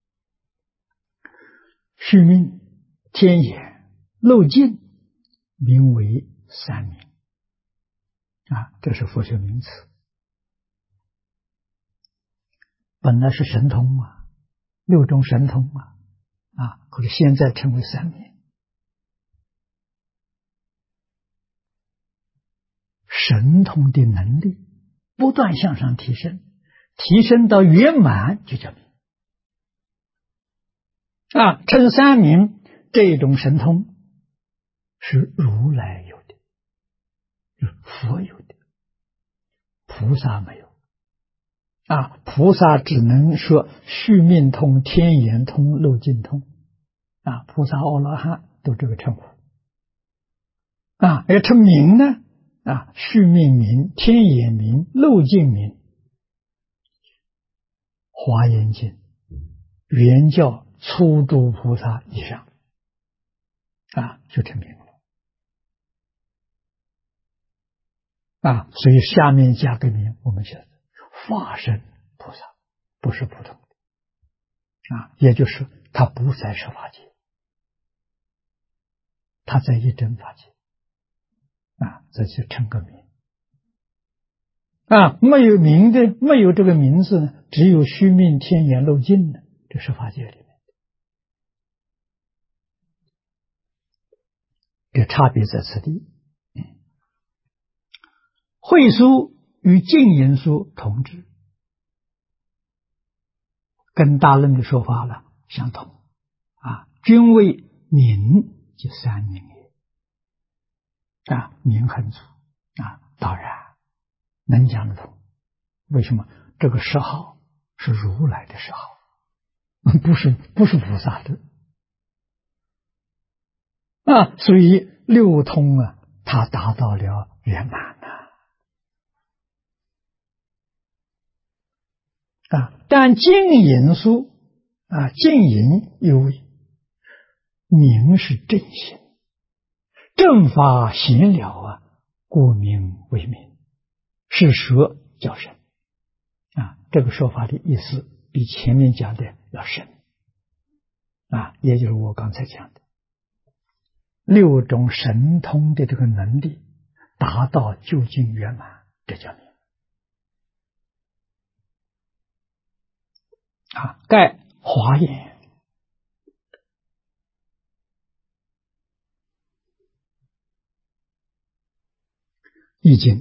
续命天眼漏尽名为三明这是佛学名词，本来是神通六种神通可是现在称为三明。神通的能力不断向上提升，提升到圆满就叫明称三明。这种神通是如来有的，是佛有的，菩萨没有菩萨只能说续命通、天眼通、漏尽通菩萨阿罗汉都这个称呼要称明呢续命明、天眼明、漏尽明。华严经原教初住菩萨以上就称明了所以下面加个名，我们晓得化身菩萨不是普通的也就是他不在十法界，他在一真法界这就称个名没有名的，没有这个名字呢，只有虚命天眼漏尽呢，这是法界里面这差别在此地。会书与净言书同治，跟大论的说法了相同均为明即三明也明很足当然能讲得通。为什么？这个十号是如来的十号，不是菩萨的所以六通它达到了圆满但净言书净言有为明是正心，正法显了故名为明，是说叫深这个说法的意思比前面讲的要深也就是我刚才讲的六种神通的这个能力达到究竟圆满，这叫明盖华严易经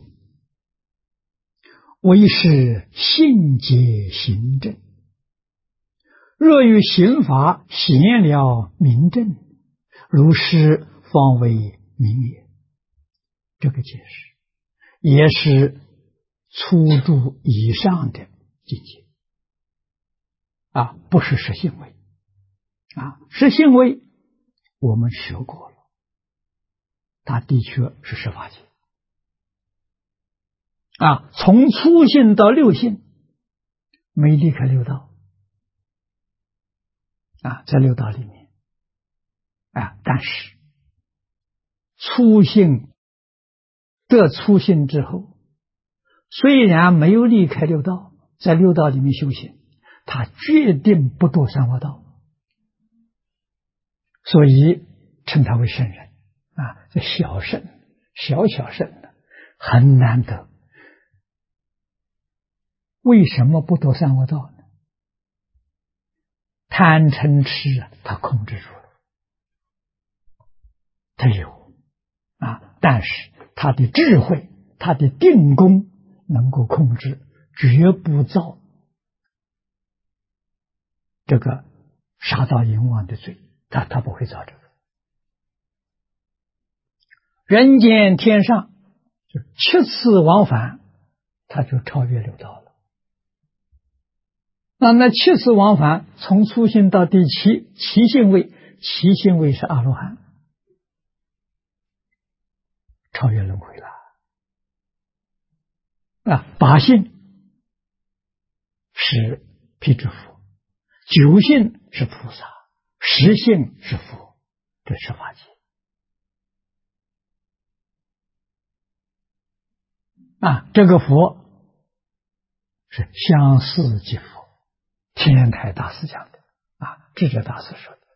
为是信解行正，若于刑法显了明正，如是方为明也。这个解释也是初住以上的境界不是实性位实性位我们学过了，它的确是十法界从初性到六性没离开六道在六道里面但是初性得初性之后，虽然没有离开六道，在六道里面修行，他决定不堕三恶道，所以称他为圣人这小圣小圣的很难得。 为什么不得三恶道呢？贪嗔痴他控制住了，他有但是他的智慧，他的定功能够控制，绝不造这个杀盗淫妄的罪，他不会造这个。人间天上就7次往返，他就超越六道了。那7次往返，从初信到第七信位，七信位是阿罗汉，超越轮回了。8信是辟支佛，9信是菩萨，10信是佛，这是法界。这个佛是相似即佛，天台大师讲的智者大师说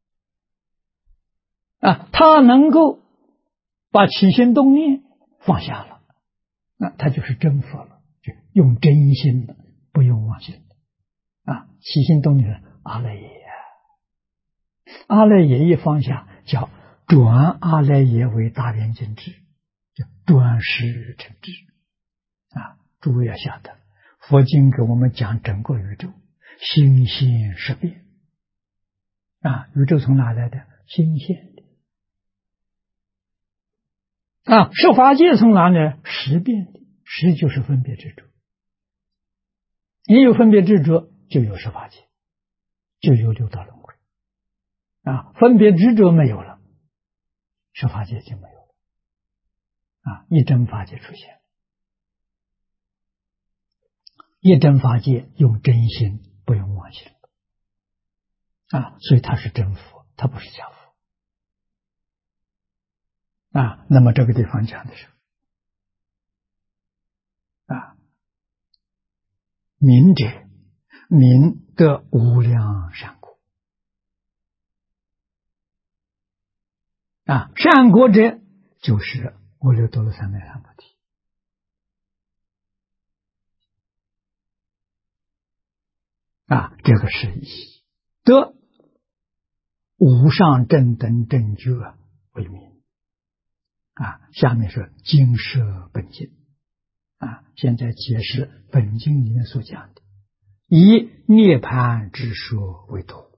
的他能够把起心动念放下了，他就是真佛了，就用真心的，不用妄心的起心动念阿赖耶，阿赖耶一放下，叫转阿赖耶为大圆镜智，叫转识成智诸位要晓得，佛经给我们讲整个宇宙心现识变宇宙从哪来的？心现的设法界从哪呢？识变的，识就是分别执着，你有分别执着，就有设法界，就有六道轮回分别执着没有了，设法界就没有了一真法界出现。一真法界用真心，不用妄心所以他是真佛，他不是假佛那么这个地方讲的是明者，明得无量善果善果者就是阿耨多罗三藐三菩提这个是以得无上正等正觉为名下面是经舍本经现在解释本经里面所讲的，以涅槃之说为头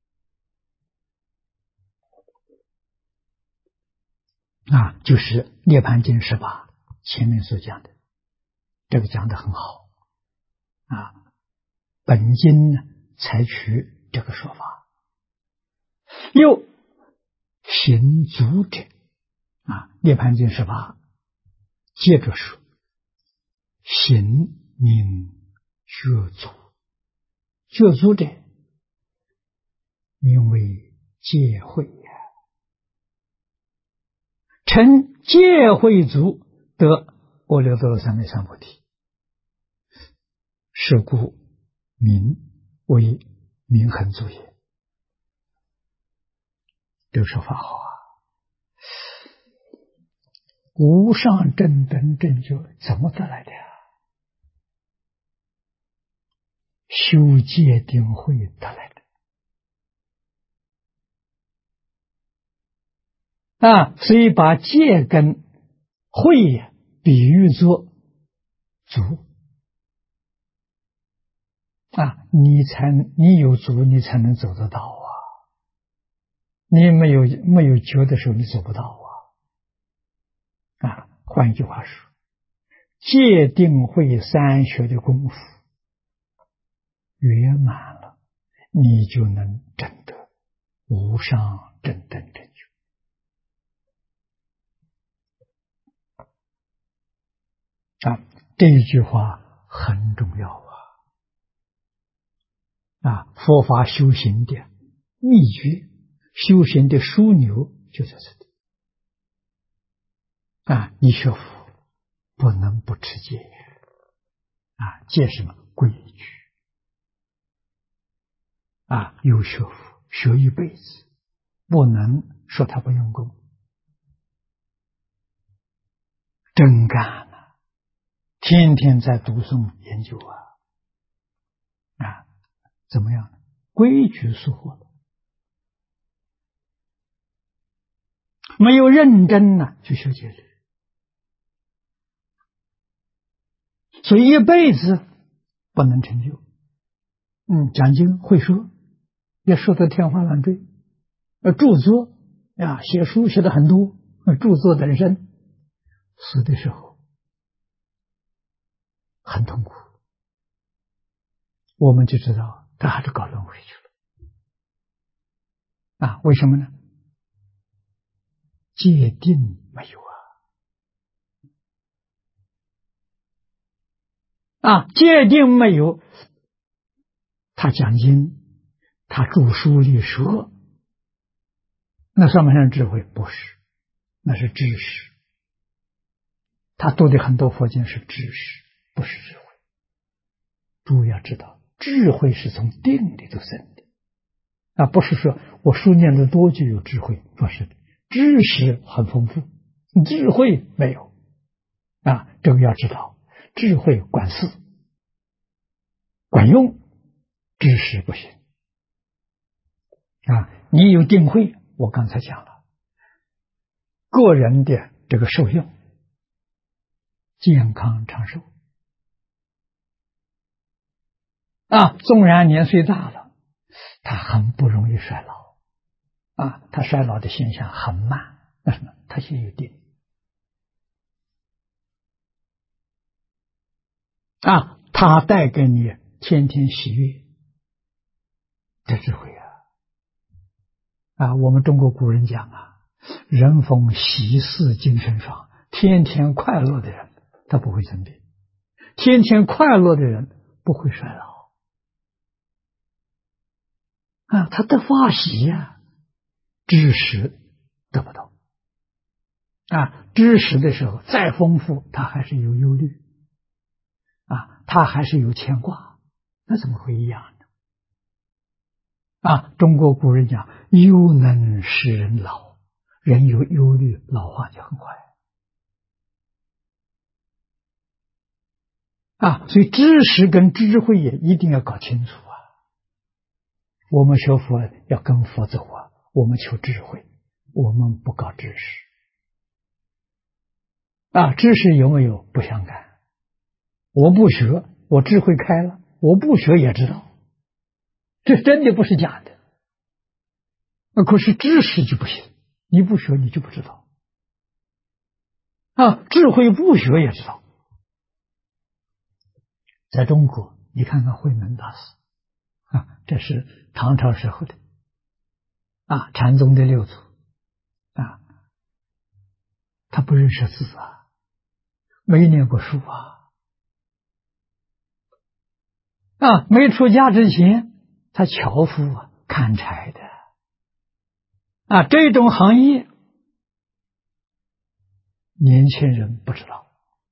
就是涅槃经18前面所讲的，这个讲得很好本经呢采取这个说法。六行足者涅槃经18接着说行名觉足，觉足者名为戒慧成戒慧足得阿耨多罗三藐三菩提，是故名为名恒足也。这个说法好无上正等正觉怎么得来的修戒定慧得来的所以把戒跟慧比喻作足你有足你才能走得到你没有觉的时候你走不到换一句话说，戒定慧三学的功夫圆满了，你就能证得无上正等正觉这一句话很重要佛法修行的秘诀，修行的枢纽就在这里你学佛不能不持戒戒什么？规矩有学佛学一辈子，不能说他不用功，真干天天在读诵研究怎么样？规矩疏忽了，没有认真呢去修戒律，所以一辈子不能成就。讲经会说，也说得天花乱坠，著作写书写的很多，著作等身，死的时候很痛苦，我们就知道他还是搞轮回去了。为什么呢？戒定没有戒定没有，他讲经，他著书立说，那算不上智慧？不是，那是知识。他读的很多佛经是知识，不是智慧。诸位要知道，智慧是从定里头生的，不是说我书念得多就有智慧，不是的。知识很丰富，智慧没有。这个要知道，智慧管事管用，知识不行。你有定慧，我刚才讲了，个人的这个受用，健康长寿。纵然年岁大了，他很不容易衰老。他衰老的现象很慢，为什么？他心有定。他带给你天天喜悦的智慧我们中国古人讲人逢喜事精神爽，天天快乐的人他不会生病，天天快乐的人不会衰老他得法喜知识得不到知识的时候再丰富，他还是有忧虑他还是有牵挂，那怎么会一样呢？中国古人讲忧能使人老，人有忧虑，老化就很快所以知识跟智慧也一定要搞清楚我们学佛要跟佛走我们求智慧，我们不搞知识知识有没有不相干。我不学，我智慧开了，我不学也知道，这真的不是假的。可是知识就不行，你不学你就不知道智慧不学也知道。在中国你看看慧能大师这是唐朝时候的禅宗的六祖他不认识字没念过书没出家之前他樵夫砍柴的这种行业年轻人不知道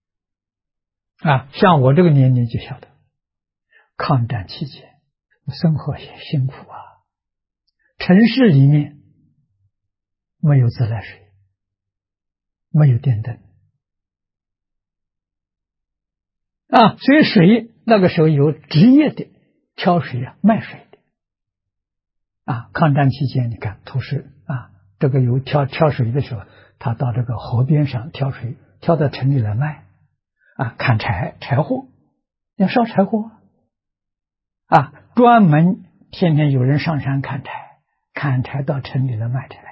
像我这个年龄就晓得，抗战期间生活也辛苦城市里面没有自来水，没有电灯所以水那个时候有职业的挑水卖水的抗战期间你看土石这个有挑水的时候，他到这个河边上挑水，挑到城里来卖砍柴火，要烧柴火专门天天有人上山砍柴到城里来卖柴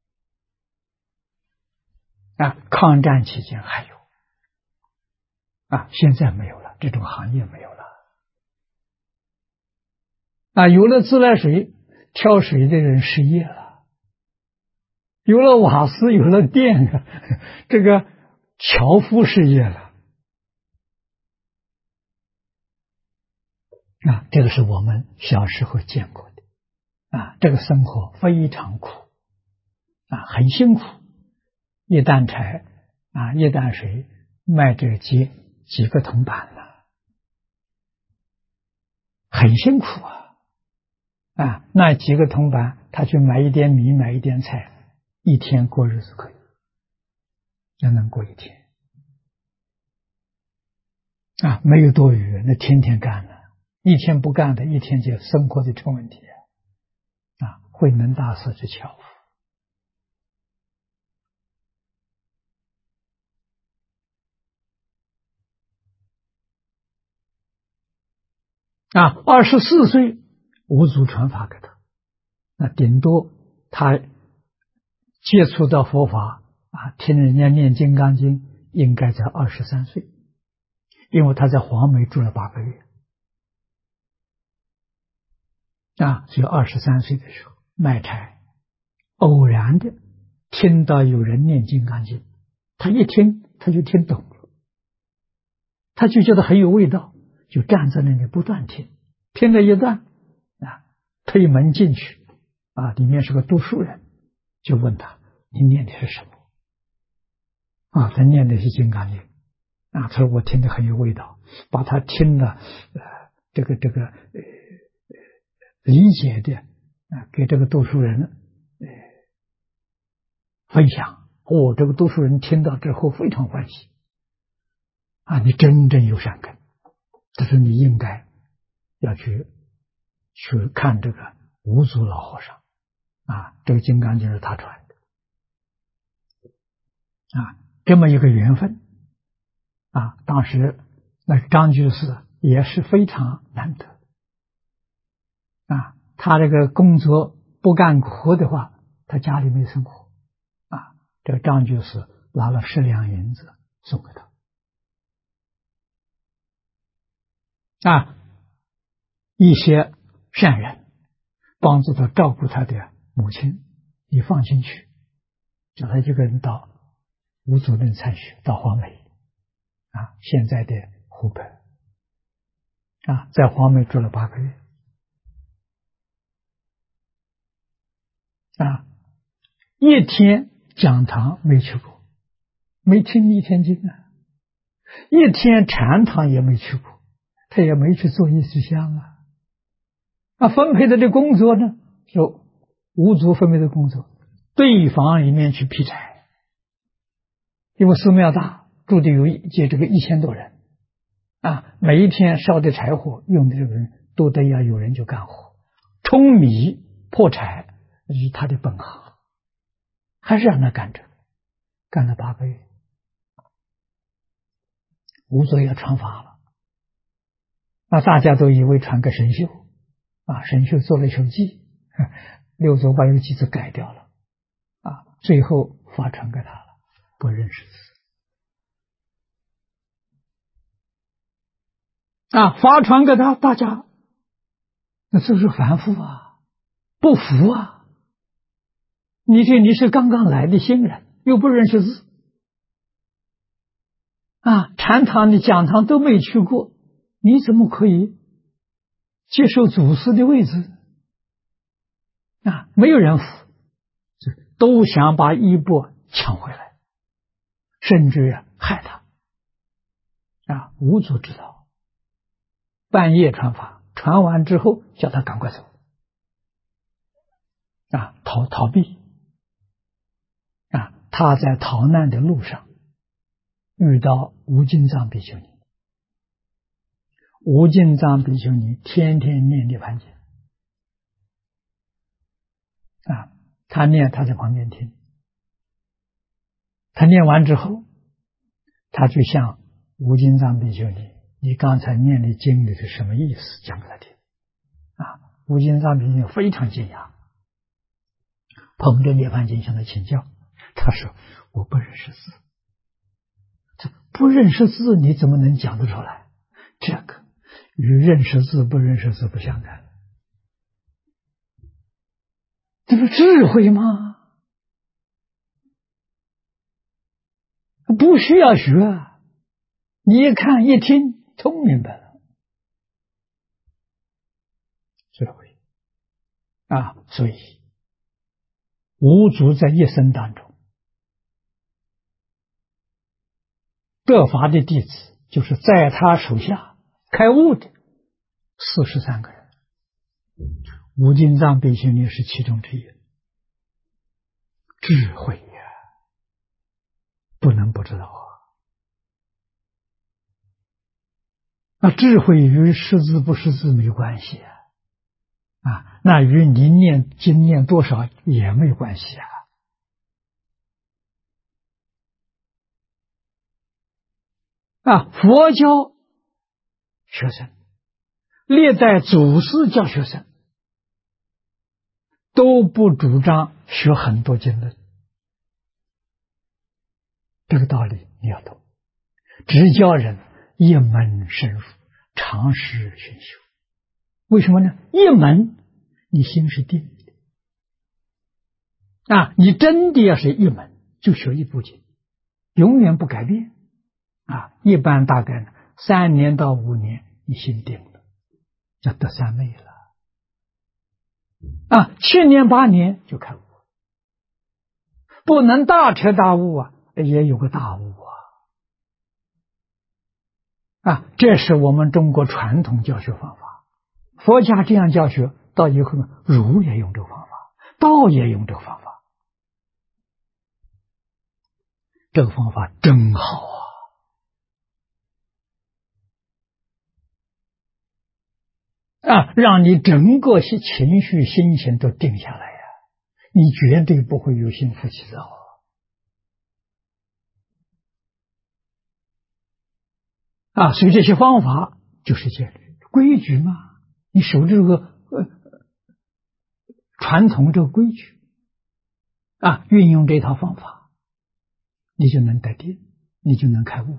抗战期间还有现在没有了，这种行业没有了有了自来水，挑水的人失业了，有了瓦斯，有了电这个樵夫失业了这个是我们小时候见过的这个生活非常苦很辛苦，一担柴一担水卖这几个铜板很辛苦那几个铜板他去买一点米买一点菜，一天过日子可以，要能过一天没有多余，那天天干了， 一天不干的，一天就生活就成问题啊！慧能大师是巧夫啊，24岁五祖传法给他，那顶多他接触到佛法啊，听人家念《金刚经》，应该在23岁，因为他在黄梅住了8个月啊，所以23岁的时候卖柴，偶然的听到有人念《金刚经》，他一听他就听懂了，他就觉得很有味道，就站在那里不断听，听了一段啊，推门进去啊，里面是个读书人，就问他：“你念的是什么？”啊，他念的是《金刚经》啊，他说我听得很有味道，把他听了理解的啊，给这个读书人分享。哦，这个读书人听到之后非常欢喜啊，你真正有善根，他说你应该要去看这个五祖老和尚啊，这个《金刚经》是他传的啊，这么一个缘分啊，当时那张居士也是非常难得啊，他这个工作不干活的话，他家里没生活啊，这个张居士拿了10两银子送给他啊，一些善人帮助他照顾他的母亲，你放心去，叫他一个人到五祖论参学，到黄梅啊，现在的湖北啊，在黄梅住了8个月啊，一天讲堂没去过，没听一天经啊，一天禅堂也没去过，他也没去做艺术香啊。啊，分配的这工作呢，是五祖分配的工作，对房里面去劈柴，因为寺庙大，住的有这个1000多人啊，每一天烧的柴火用的这个人都得要有人去干活，舂米破柴是他的本行，还是让他干着，干了8个月，五祖要传法了，那大家都以为传个神秀啊，神秀做了一首偈，六祖把这个偈子改掉了啊，最后法传给他了，不认识字啊，法传给他，大家那这是凡夫啊，不服啊！你这你是刚刚来的新人，又不认识字啊，禅堂的讲堂都没去过，你怎么可以接受祖师的位置啊？没有人服，都想把衣钵抢回来，甚至害他啊！五祖知道，半夜传法，传完之后叫他赶快走啊，逃避啊！他在逃难的路上遇到无尽藏比丘尼，无尽藏比丘尼天天念涅槃经啊，他念，他在旁边听，他念完之后，他就向无尽藏比丘尼，你刚才念的经里是什么意思？讲给他听啊。无尽藏比丘尼非常惊讶，捧着涅槃经向他请教，他说我不认识字，这不认识字你怎么能讲得出来？这个与认识字不认识字不相干，这不智慧吗？不需要学，你一看一听通明白了，智慧啊！所以五祖在一生当中得法的弟子，就是在他手下开悟的43个人，无尽藏比丘尼是其中之一，智慧呀，不能不知道啊！ 那智慧与识字不识字没关系那与你念经念多少也没有关系佛教学生，历代祖师教学生都不主张学很多经论，这个道理你要懂，只教人一门深入，常识熏修。为什么呢？一门你心是定的你真的要是一门，就学一部经，永远不改变一般大概呢3年到5年，你心定了，叫得三昧了7年8年就开悟，不能大彻大悟也有个大悟这是我们中国传统教学方法。佛家这样教学，到以后呢，儒也用这个方法，道也用这个方法，这个方法真好让你整个情绪心情都定下来你绝对不会有心浮气躁所以这些方法就是这规矩嘛，你守这个传统这个规矩运用这套方法，你就能得定，你就能开悟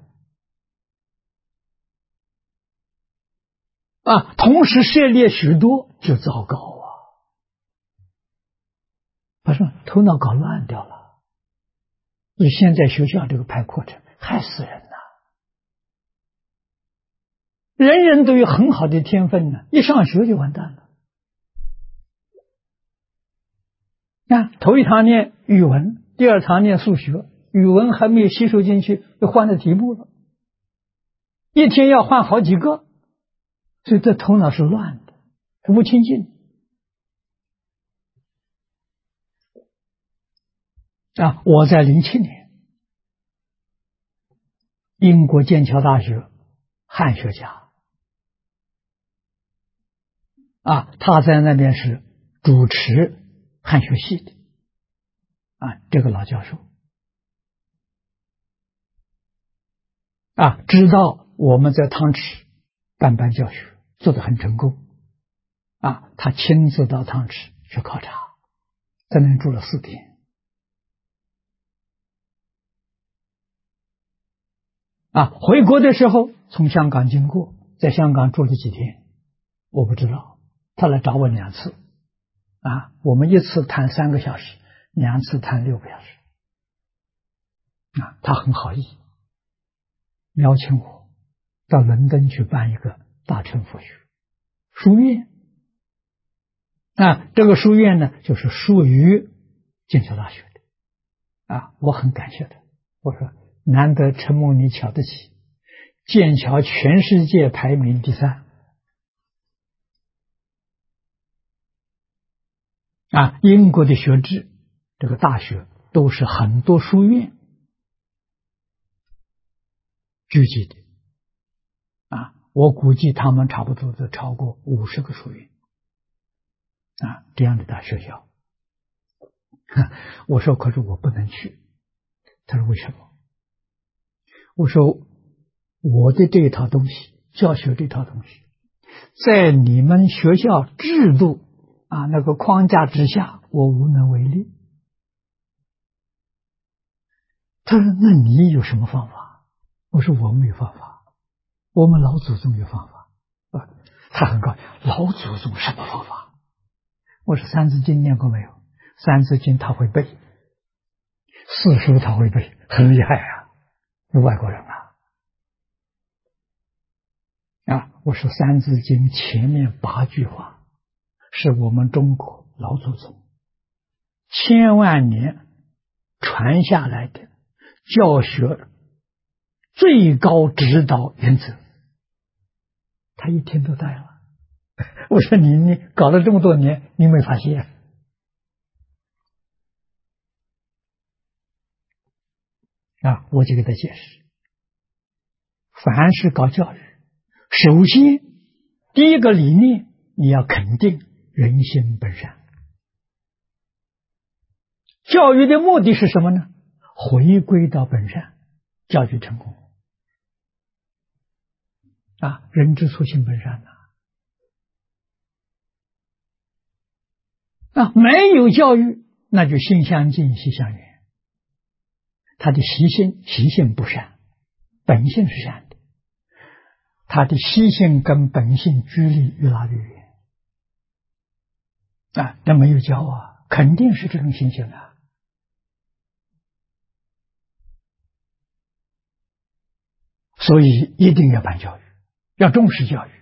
同时涉猎许多就糟糕把这头脑搞乱掉了。所以现在学校这个排课程害死人人人都有很好的天分一上学就完蛋了头一堂念语文，第二堂念数学，语文还没有吸收进去，就换了题目了，一天要换好几个，所以这头脑是乱的，不清净我在07年英国剑桥大学汉学家他在那边是主持汉学系的这个老教授知道我们在汤池办班教学做得很成功他亲自到汤池去考察，在那边住了4天回国的时候从香港经过，在香港住了几天我不知道，他来找我2次我们一次谈3个小时，2次谈6个小时他很好意邀请我到伦敦去办一个大乘佛学书院这个书院呢就是属于剑桥大学的我很感谢他，我说难得陈牟尼瞧得起，剑桥全世界排名第3英国的学制这个大学都是很多书院聚集的我估计他们差不多都超过50个书院这样的大学校我说可是我不能去，他说为什么？我说我的这一套东西，教学这套东西在你们学校制度那个框架之下我无能为力。他说那你有什么方法？我说我没有方法，我们老祖宗有方法他很高兴，老祖宗什么方法？我说三字经念过没有？三字经他会背，四书他会背，很厉害外国人我说三字经前面8句话是我们中国老祖宗千万年传下来的教学最高指导原则，他一天都带了。我说你搞了这么多年，你没发现？我就给他解释，凡是搞教育， 首先，第一个理念，你要肯定人心本善。教育的目的是什么呢？回归到本善，教育成功。人之初性本善没有教育，那就心相近，习相远。他的习性不善，本性是善的，他的习性跟本性距离越拉越远那没有教肯定是这种心性所以一定要办教育，要重视教育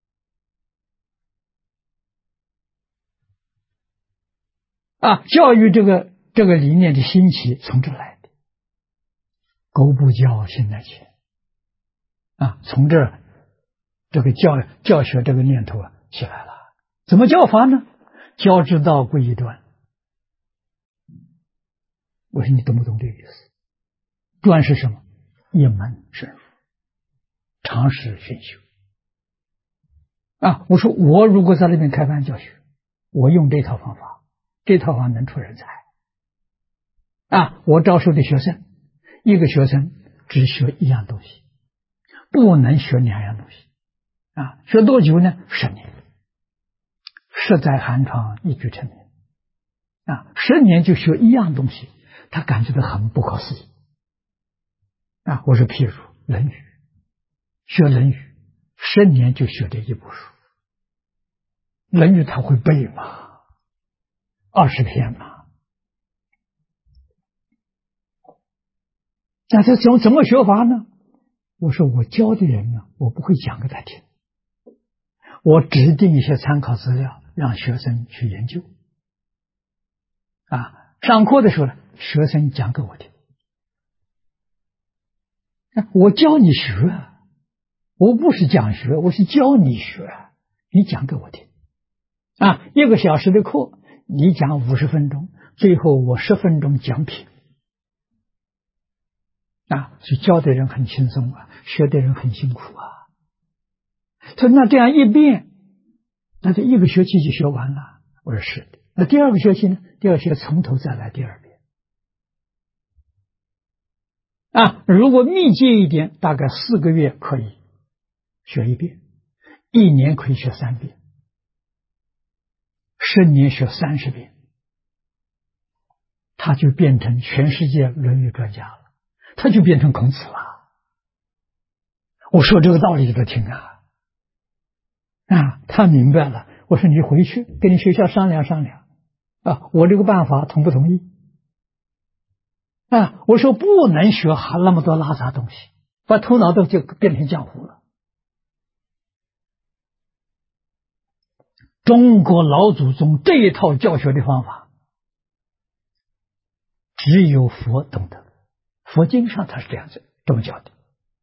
教育这个理念的兴起从这来的，苟不教，性乃迁从这个教学这个念头起来了。怎么教法呢？教之道贵一端。我说你懂不懂这个意思？端是什么？一门深入，常识熏修我说我如果在那边开班教学，我用这套方法，这套方法能出人才我招收的学生，一个学生只学一样东西，不能学两样东西学多久呢？10年，实在寒窗一举成名10年就学一样东西，他感觉到很不可思议我说譬如论语，学论语10年就学这一部书，论语他会背吗？20篇嘛。那这怎么学法呢？我说我教的人呢，我不会讲给他听，我指定一些参考资料让学生去研究上课的时候呢，学生讲给我听我教你学，我不是讲学，我是教你学，你讲给我听1个小时的课你讲50分钟，最后我10分钟讲评所以教的人很轻松学的人很辛苦所以那这样一遍，那就1个学期就学完了。我说是的。那第2个学期呢？第2学期从头再来第2遍如果密集一点，大概4个月可以学1遍，1年可以学3遍，10年学30遍，他就变成全世界论语专家了，他就变成孔子了。我说这个道理给他听他明白了。我说你回去跟你学校商量商量我这个办法同不同意我说不能学那么多拉杂东西，把头脑都就变成浆糊了。中国老祖宗这一套教学的方法只有佛懂得，佛经上他是这么教的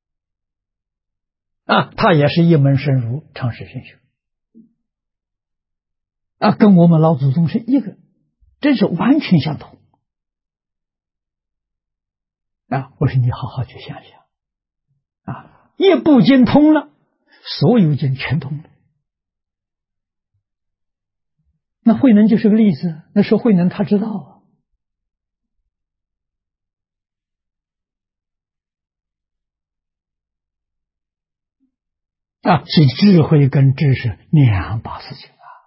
他也是一门深入，常识熏修跟我们老祖宗是一个，真是完全相同我说你好好去想想一部经通了，所有经全通了。那慧能就是个例子，那时候慧能他知道是智慧跟知识2把事情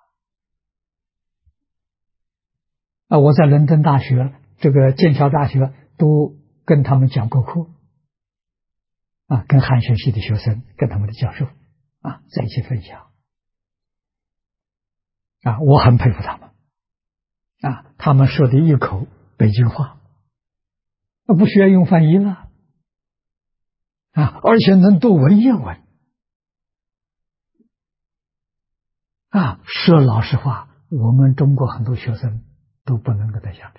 我在伦敦大学、这个剑桥大学都跟他们讲过课跟汉学系的学生跟他们的教授在一起分享我很佩服他们他们说的一口北京话不需要用翻译了而且能读文言文说老实话，我们中国很多学生都不能跟他相比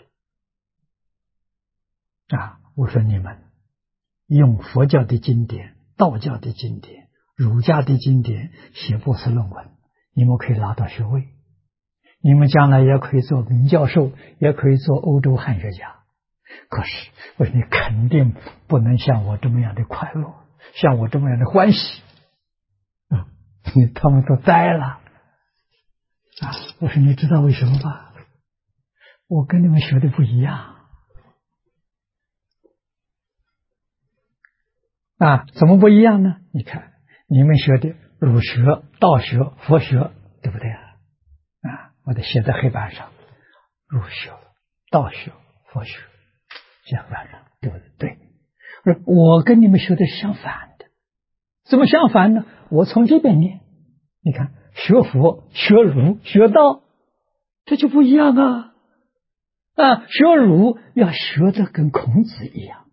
我说你们用佛教的经典、道教的经典、儒家的经典写博士论文，你们可以拿到学位，你们将来也可以做名教授，也可以做欧洲汉学家。可是我说你肯定不能像我这么样的快乐，像我这么样的欢喜他们都呆了。我说你知道为什么吧？我跟你们学的不一样。怎么不一样呢？你看你们学的儒学、道学、佛学，对不对我得写在黑板上，儒学、道学、佛学，写黑板上，对不对？对。我跟你们学的是相反的。怎么相反呢？我从这边念，你看学佛、学儒、学道，这就不一样学儒要学的跟孔子一样，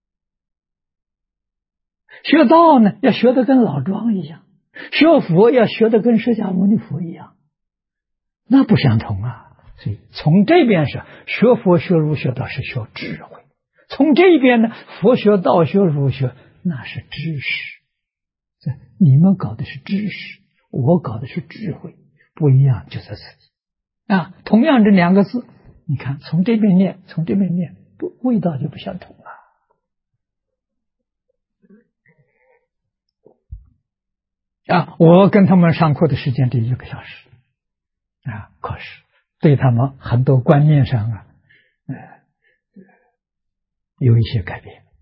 学道呢要学的跟老庄一样，学佛要学的跟释迦牟尼佛一样，那不相同所以从这边是学佛、学儒、学道是学智慧，从这边呢，佛学、道学、儒学那是知识。你们搞的是知识，我搞的是智慧，不一样就在此地同样这两个字，你看从这边念，从这边念，味道就不相同了。我跟他们上课的时间得1个小时可是对他们很多观念上有一些改变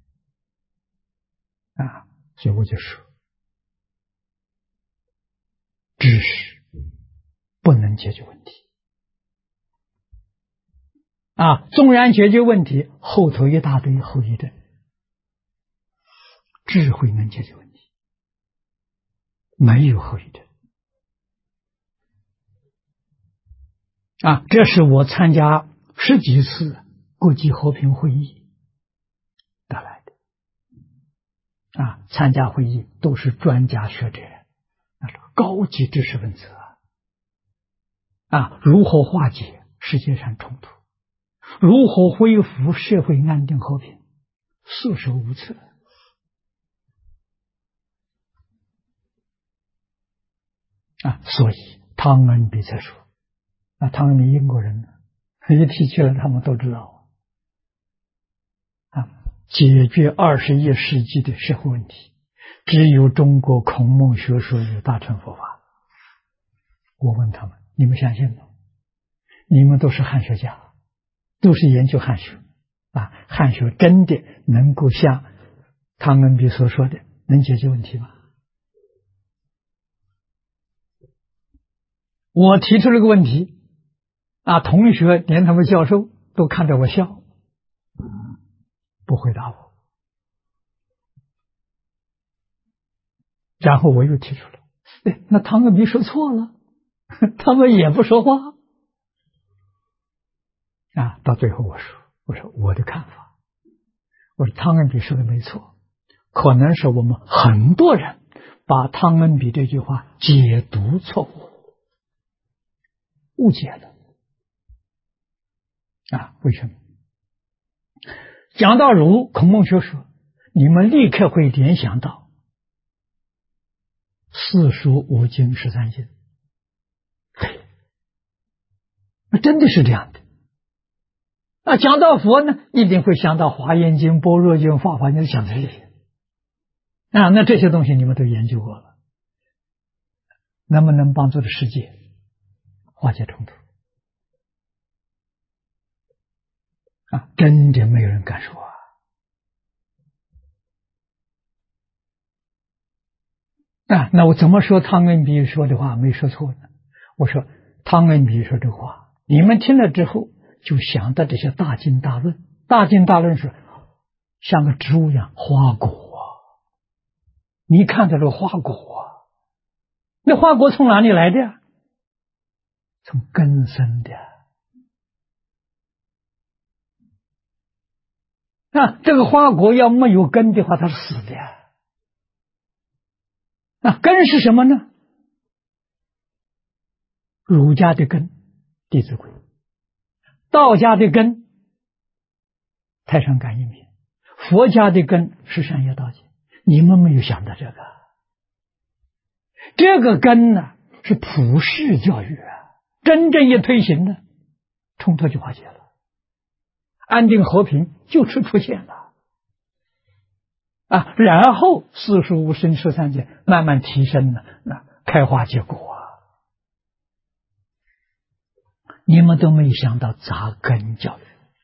所以我就说，知识不能解决问题纵然解决问题，后头一大堆后遗症，智慧能解决问题，没有后遗症这是我参加10几次国际和平会议得来的参加会议都是专家学者，那是高级知识分子如何化解世界上冲突，如何恢复社会安定和平，束手无策所以汤恩比才说，汤恩比英国人一提起来他们都知道解决21世纪的社会问题，只有中国孔孟学说有大乘佛法。我问他们，你们相信吗？你们都是汉学家，都是研究汉学汉学真的能够像汤恩比所说的能解决问题吗？我提出了个问题同学连他们教授都看着我笑，不回答我。然后我又提出了，那汤恩比说错了，他们也不说话到最后我说我的看法，我说汤恩比说的没错，可能是我们很多人把汤恩比这句话解读错误，误解了为什么？讲到儒孔孟学说，你们立刻会联想到4书5经13经，真的是这样的讲到佛呢，一定会想到华严经、般若经、法华经，想这些那这些东西你们都研究过了，能不能帮助这世界化解冲突真的没有人敢说那我怎么说汤恩比说的话没说错呢？我说汤恩比说这话，你们听了之后就想到这些大经大论，大经大论是像个植物一样花果你看到这个花果那花果从哪里来的从根生的这个花果要没有根的话，它是死的根是什么呢？儒家的根弟子规，道家的根太上感应篇，佛家的根是善业道解。你们没有想到这个根呢是普世教育真正一推行呢，冲突就化解了，安定和平就此出现了然后4书5经13经慢慢提升了， 开花结果啊！你们都没想到扎根教育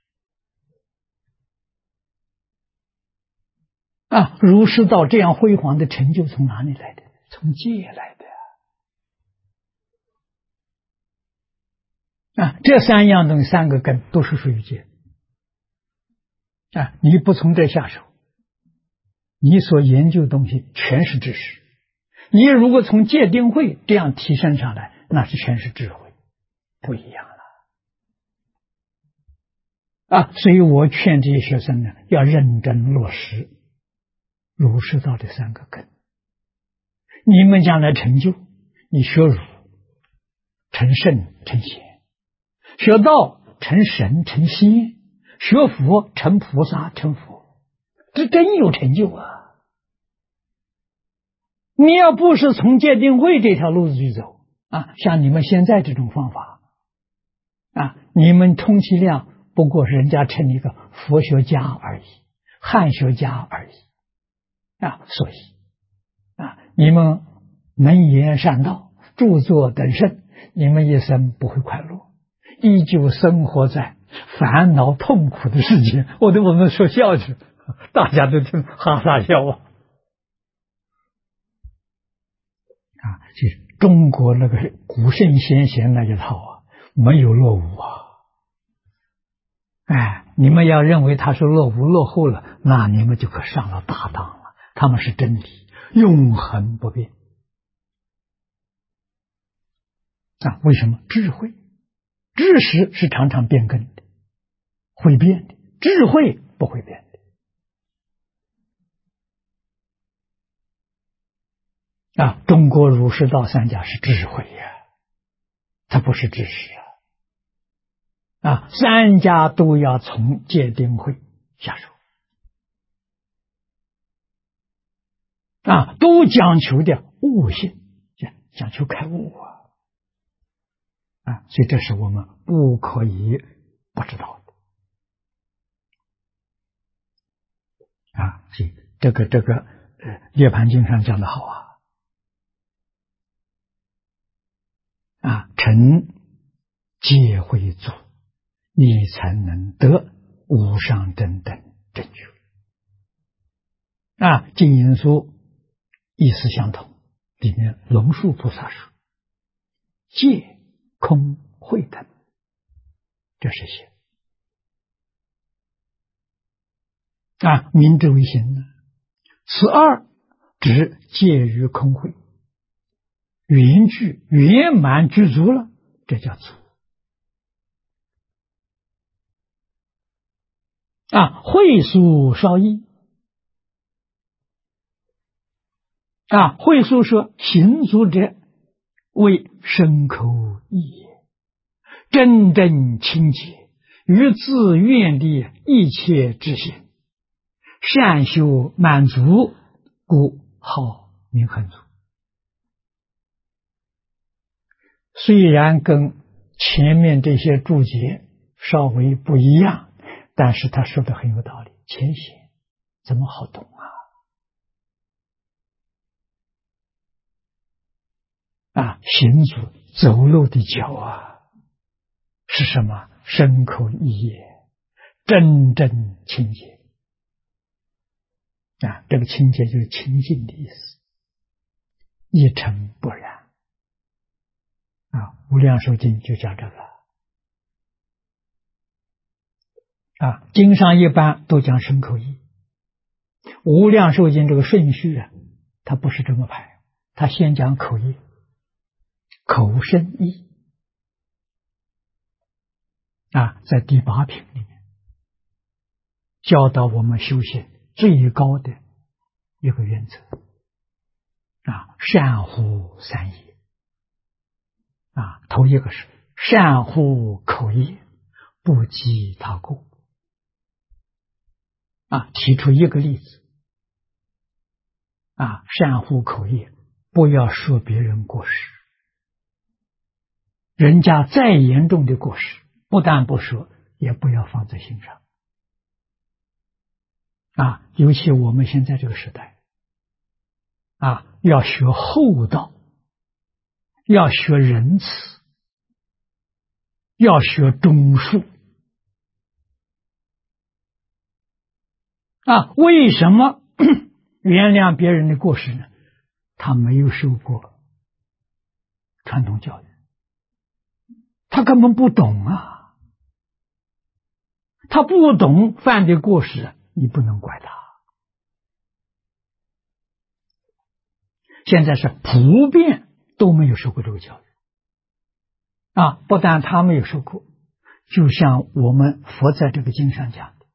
啊！儒释道这样辉煌的成就从哪里来的？从戒来的啊！这三样东西，三个根都是属于戒啊！你不从这下手，你所研究的东西全是知识。你如果从戒定慧这样提升上来，那是全是智慧，不一样了啊！所以我劝这些学生呢，要认真落实儒释道这三个根。你们将来成就，你学儒成圣成贤，学道成神成仙，学佛成菩萨成佛，这真有成就啊！你要不是从戒定慧这条路子去走啊，像你们现在这种方法啊，你们充其量不过是人家称一个佛学家而已，汉学家而已啊，所以啊，你们能言善道，著作等身，你们一生不会快乐，依旧生活在烦恼痛苦的世界。我们说笑去，大家都听哈哈笑啊！啊，其实中国那个古圣先贤那一套啊，没有落伍啊！哎，你们要认为他是落伍落后了，那你们就可上了大当了。他们是真理，永恒不变啊！为什么？智慧、知识是常常变更的，会变的；智慧不会变的。啊，中国儒释道三家是智慧呀，它不是知识啊！三家都要从戒定慧下手啊，都讲求的悟性，讲求开悟啊！所以这是我们不可以不知道的啊！所以这个涅槃经上讲的好啊，成戒慧足，你才能得无上正等正觉啊！净言书意思相同，里面龙树菩萨说：戒空慧等，这是些啊，明之为行呢。此二指戒于空慧，圆具圆满具足了，这叫足啊。慧疏少益啊，慧疏说行足者为身口意也，真正清洁，于自愿力一切之心，善修满足，故号名恒足。虽然跟前面这些注解稍微不一样，但是他说的很有道理，浅显，怎么好懂啊？行足走路的脚啊，是什么？身口意业真正清洁啊！这个清洁就是清净的意思，一尘不染啊！无量寿经就讲这个啊，经上一般都讲身口意，无量寿经这个顺序啊，它不是这么排，它先讲口业，口身意啊，在第8品里面教导我们修行最高的一个原则啊，善护三业啊，头一个是善护口业，不积他过啊，提出一个例子啊，善护口业，不要说别人过失，人家再严重的过失，不但不说，也不要放在心上啊！尤其我们现在这个时代啊，要学厚道要学仁慈，要学忠恕。为什么原谅别人的过失呢？他没有受过传统教育，他根本不懂啊，他不懂犯的过失，你不能怪他。现在是普遍都没有受过这个教育不但他没有受过，就像我们佛在这个经上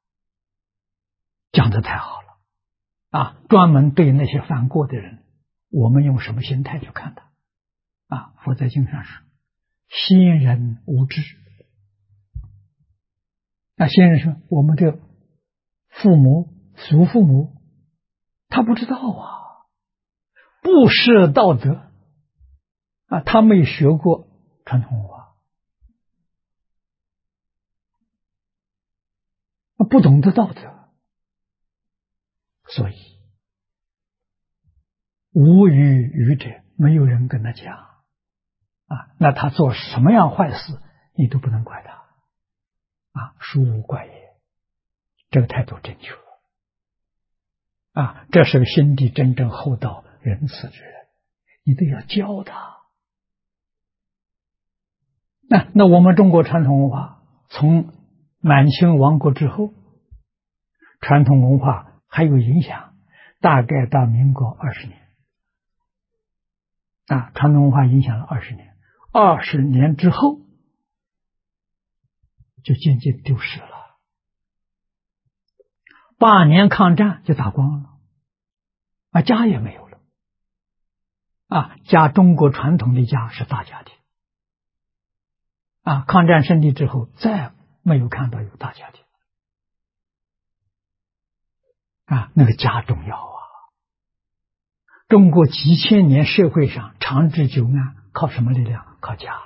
讲的太好了专门对那些犯过的人，我们用什么心态去看他佛在经上说先人无知。先人说我们的父母祖父母他不知道不识道德他没学过传统文化，不懂得道德，所以无语语者，没有人跟他讲那他做什么样坏事你都不能怪他殊无怪也，这个态度正确这是个心地真正厚道仁慈之人，你都要教他。那我们中国传统文化从满清亡国之后，传统文化还有影响，大概到民国20年传统文化影响了20年，20年之后就渐渐丢失了。8年抗战就打光了家也没有了家中国传统的家是大家庭抗战胜利之后再没有看到有大家庭那个家重要中国几千年社会上长治久安靠什么力量？靠家。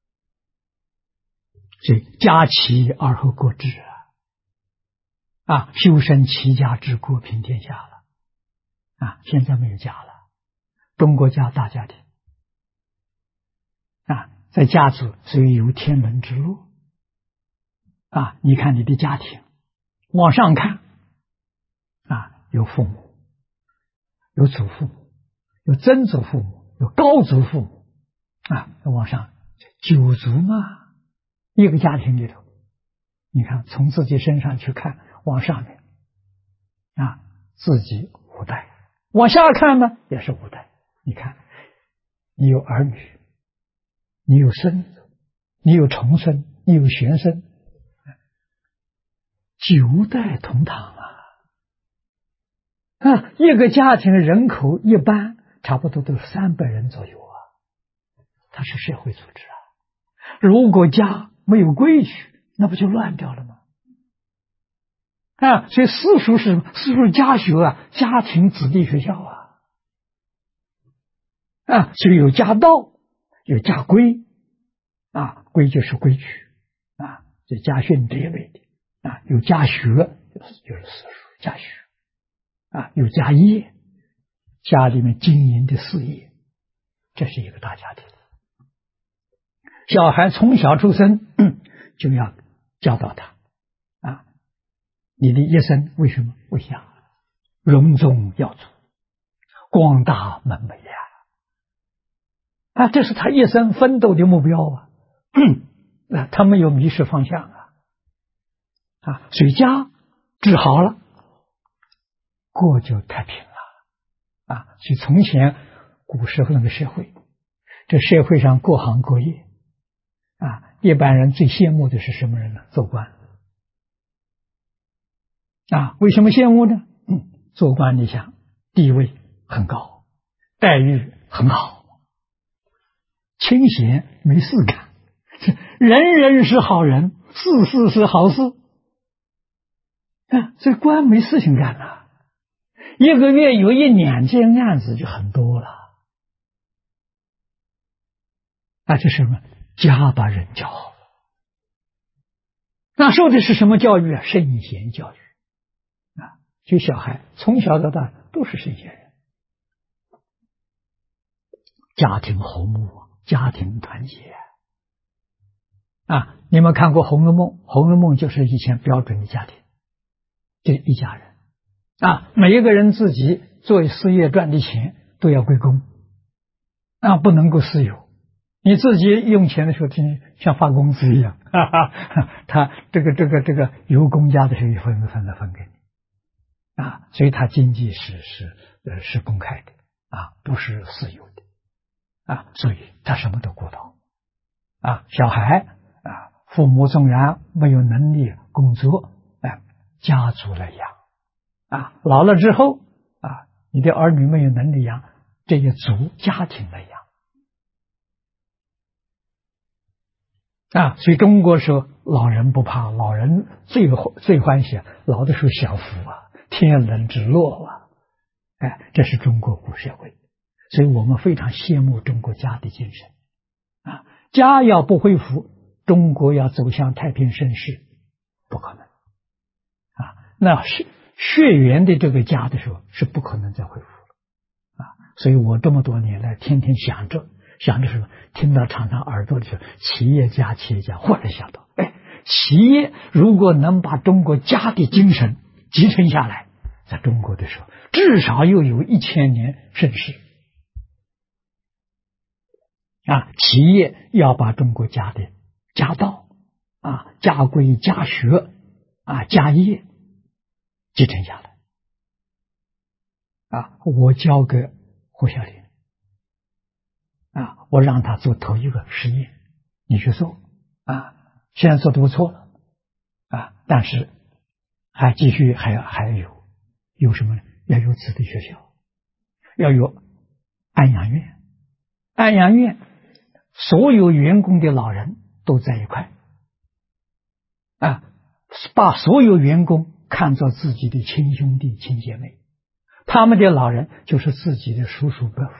所以家齐而后国治修身齐家治国平天下了现在没有家了，中国家大家庭在家族所以有天伦之乐你看你的家庭往上看有父母，有祖父母，有曾祖父母，有高祖父母往上9族嘛，一个家庭里头，你看从自己身上去看，往上面自己5代，往下看呢也是5代。你看你有儿女，你有孙子，你有重孙，你有玄孙，9代同堂一个家庭人口一般差不多都是300人左右它是社会组织如果家没有规矩，那不就乱掉了吗？所以私塾是什么？私塾家学家庭子弟学校所以有家道，有家规规就是规矩这家训这一类的有家学就是私塾家学有家业，家里面经营的事业，这是一个大家庭。小孩从小出生就要教导他你的一生为什么？为家，荣宗耀祖，光大门楣这是他一生奋斗的目标他没有迷失方向所以家治好了，国就太平了所以从前古时候那个社会，这社会上各行各业一般人最羡慕的是什么人呢？做官为什么羡慕呢？做官你想地位很高，待遇很好，清闲没事干，人人是好人，事事是好事所以官没事情干了，一个月有1-2件案子就很多了这是什么？家把人教好了。那受的是什么教育圣贤教育所以小孩从小到大都是圣贤人，家庭和睦家庭团结啊！你们看过《红楼梦》？《红楼梦》就是以前标准的家庭，就一家人啊，每一个人自己做事业赚的钱都要归公啊，不能够私有。你自己用钱的时候，像发工资一样，哈哈，他这个由公家的时候一分的分给你啊，所以他经济是公开的啊，不是私有的啊，所以他什么都顾到啊。小孩啊，父母纵然没有能力工作，家族来养啊，老了之后啊，你的儿女没有能力养，这个族家庭来养。啊，所以中国说老人不怕，老人最欢喜，老的时候享福啊，天伦之乐啊，这是中国古社会，所以我们非常羡慕中国家的精神啊。家要不恢复，中国要走向太平盛世，不可能啊。那是血缘的这个家的时候，是不可能再恢复了啊。所以我这么多年来，天天想着什么，听到常常耳朵里说企业家，忽然想到，企业如果能把中国家的精神集成下来，在中国的时候，至少又有1000年盛世啊！企业要把中国家的家道啊、家规、家学啊、家业继承下来啊！我交给胡小林啊，我让他做头一个实验，你去做啊！现在做得不错了啊，但是还继续还有什么呢？要有子弟学校，要有安养院，安养院所有员工的老人都在一块啊，把所有员工看作自己的亲兄弟亲姐妹，他们的老人就是自己的叔叔伯父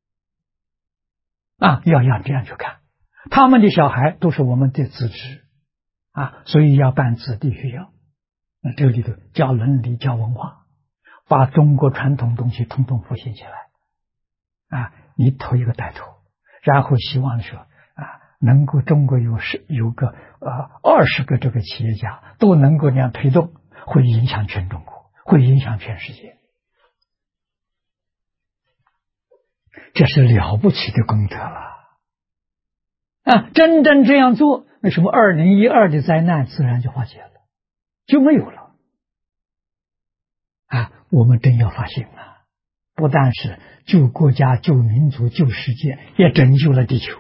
啊，要这样去看，他们的小孩都是我们的子侄啊，所以要办子弟学校。那这里头教伦理、教文化，把中国传统东西统统复兴起来啊！你头一个带头，然后希望说啊，能够中国有个20个这个企业家都能够这样推动，会影响全中国，会影响全世界，这是了不起的功德了啊！真正这样做，那什么2012的灾难自然就化解了，就没有了啊！我们真要发心啊，不但是救国家、救民族、救世界，也拯救了地球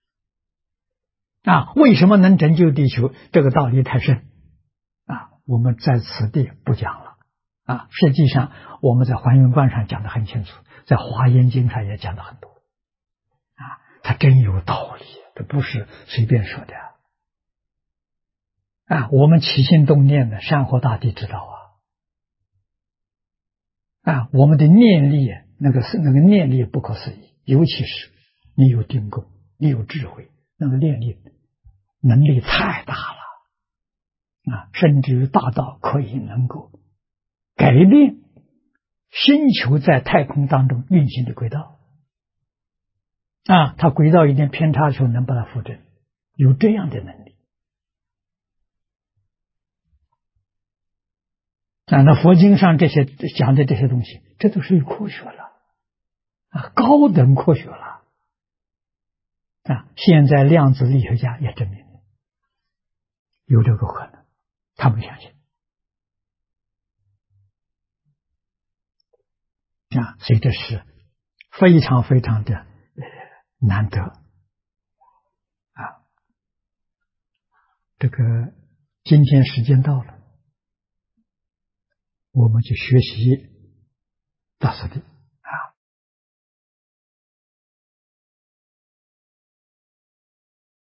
啊！为什么能拯救地球？这个道理太深啊，我们在此地不讲了啊。实际上我们在还原观上讲得很清楚，在华严经上也讲得很多啊，它真有道理，这不是随便说的啊。我们起心动念的，山河大地知道啊，我们的念力，那个念力不可思议，尤其是你有定功，你有智慧，那个念力能力太大了啊，甚至于大到可以能够改变星球在太空当中运行的轨道啊，它轨道一点偏差的时候能把它扶正，有这样的能力啊。那佛经上这些讲的这些东西，这都是科学了啊，高等科学了啊。现在量子力学家也证明了有这个可能，他们相信啊，所以这是非常非常的难得啊。这个今天时间到了，我们就学习到此地。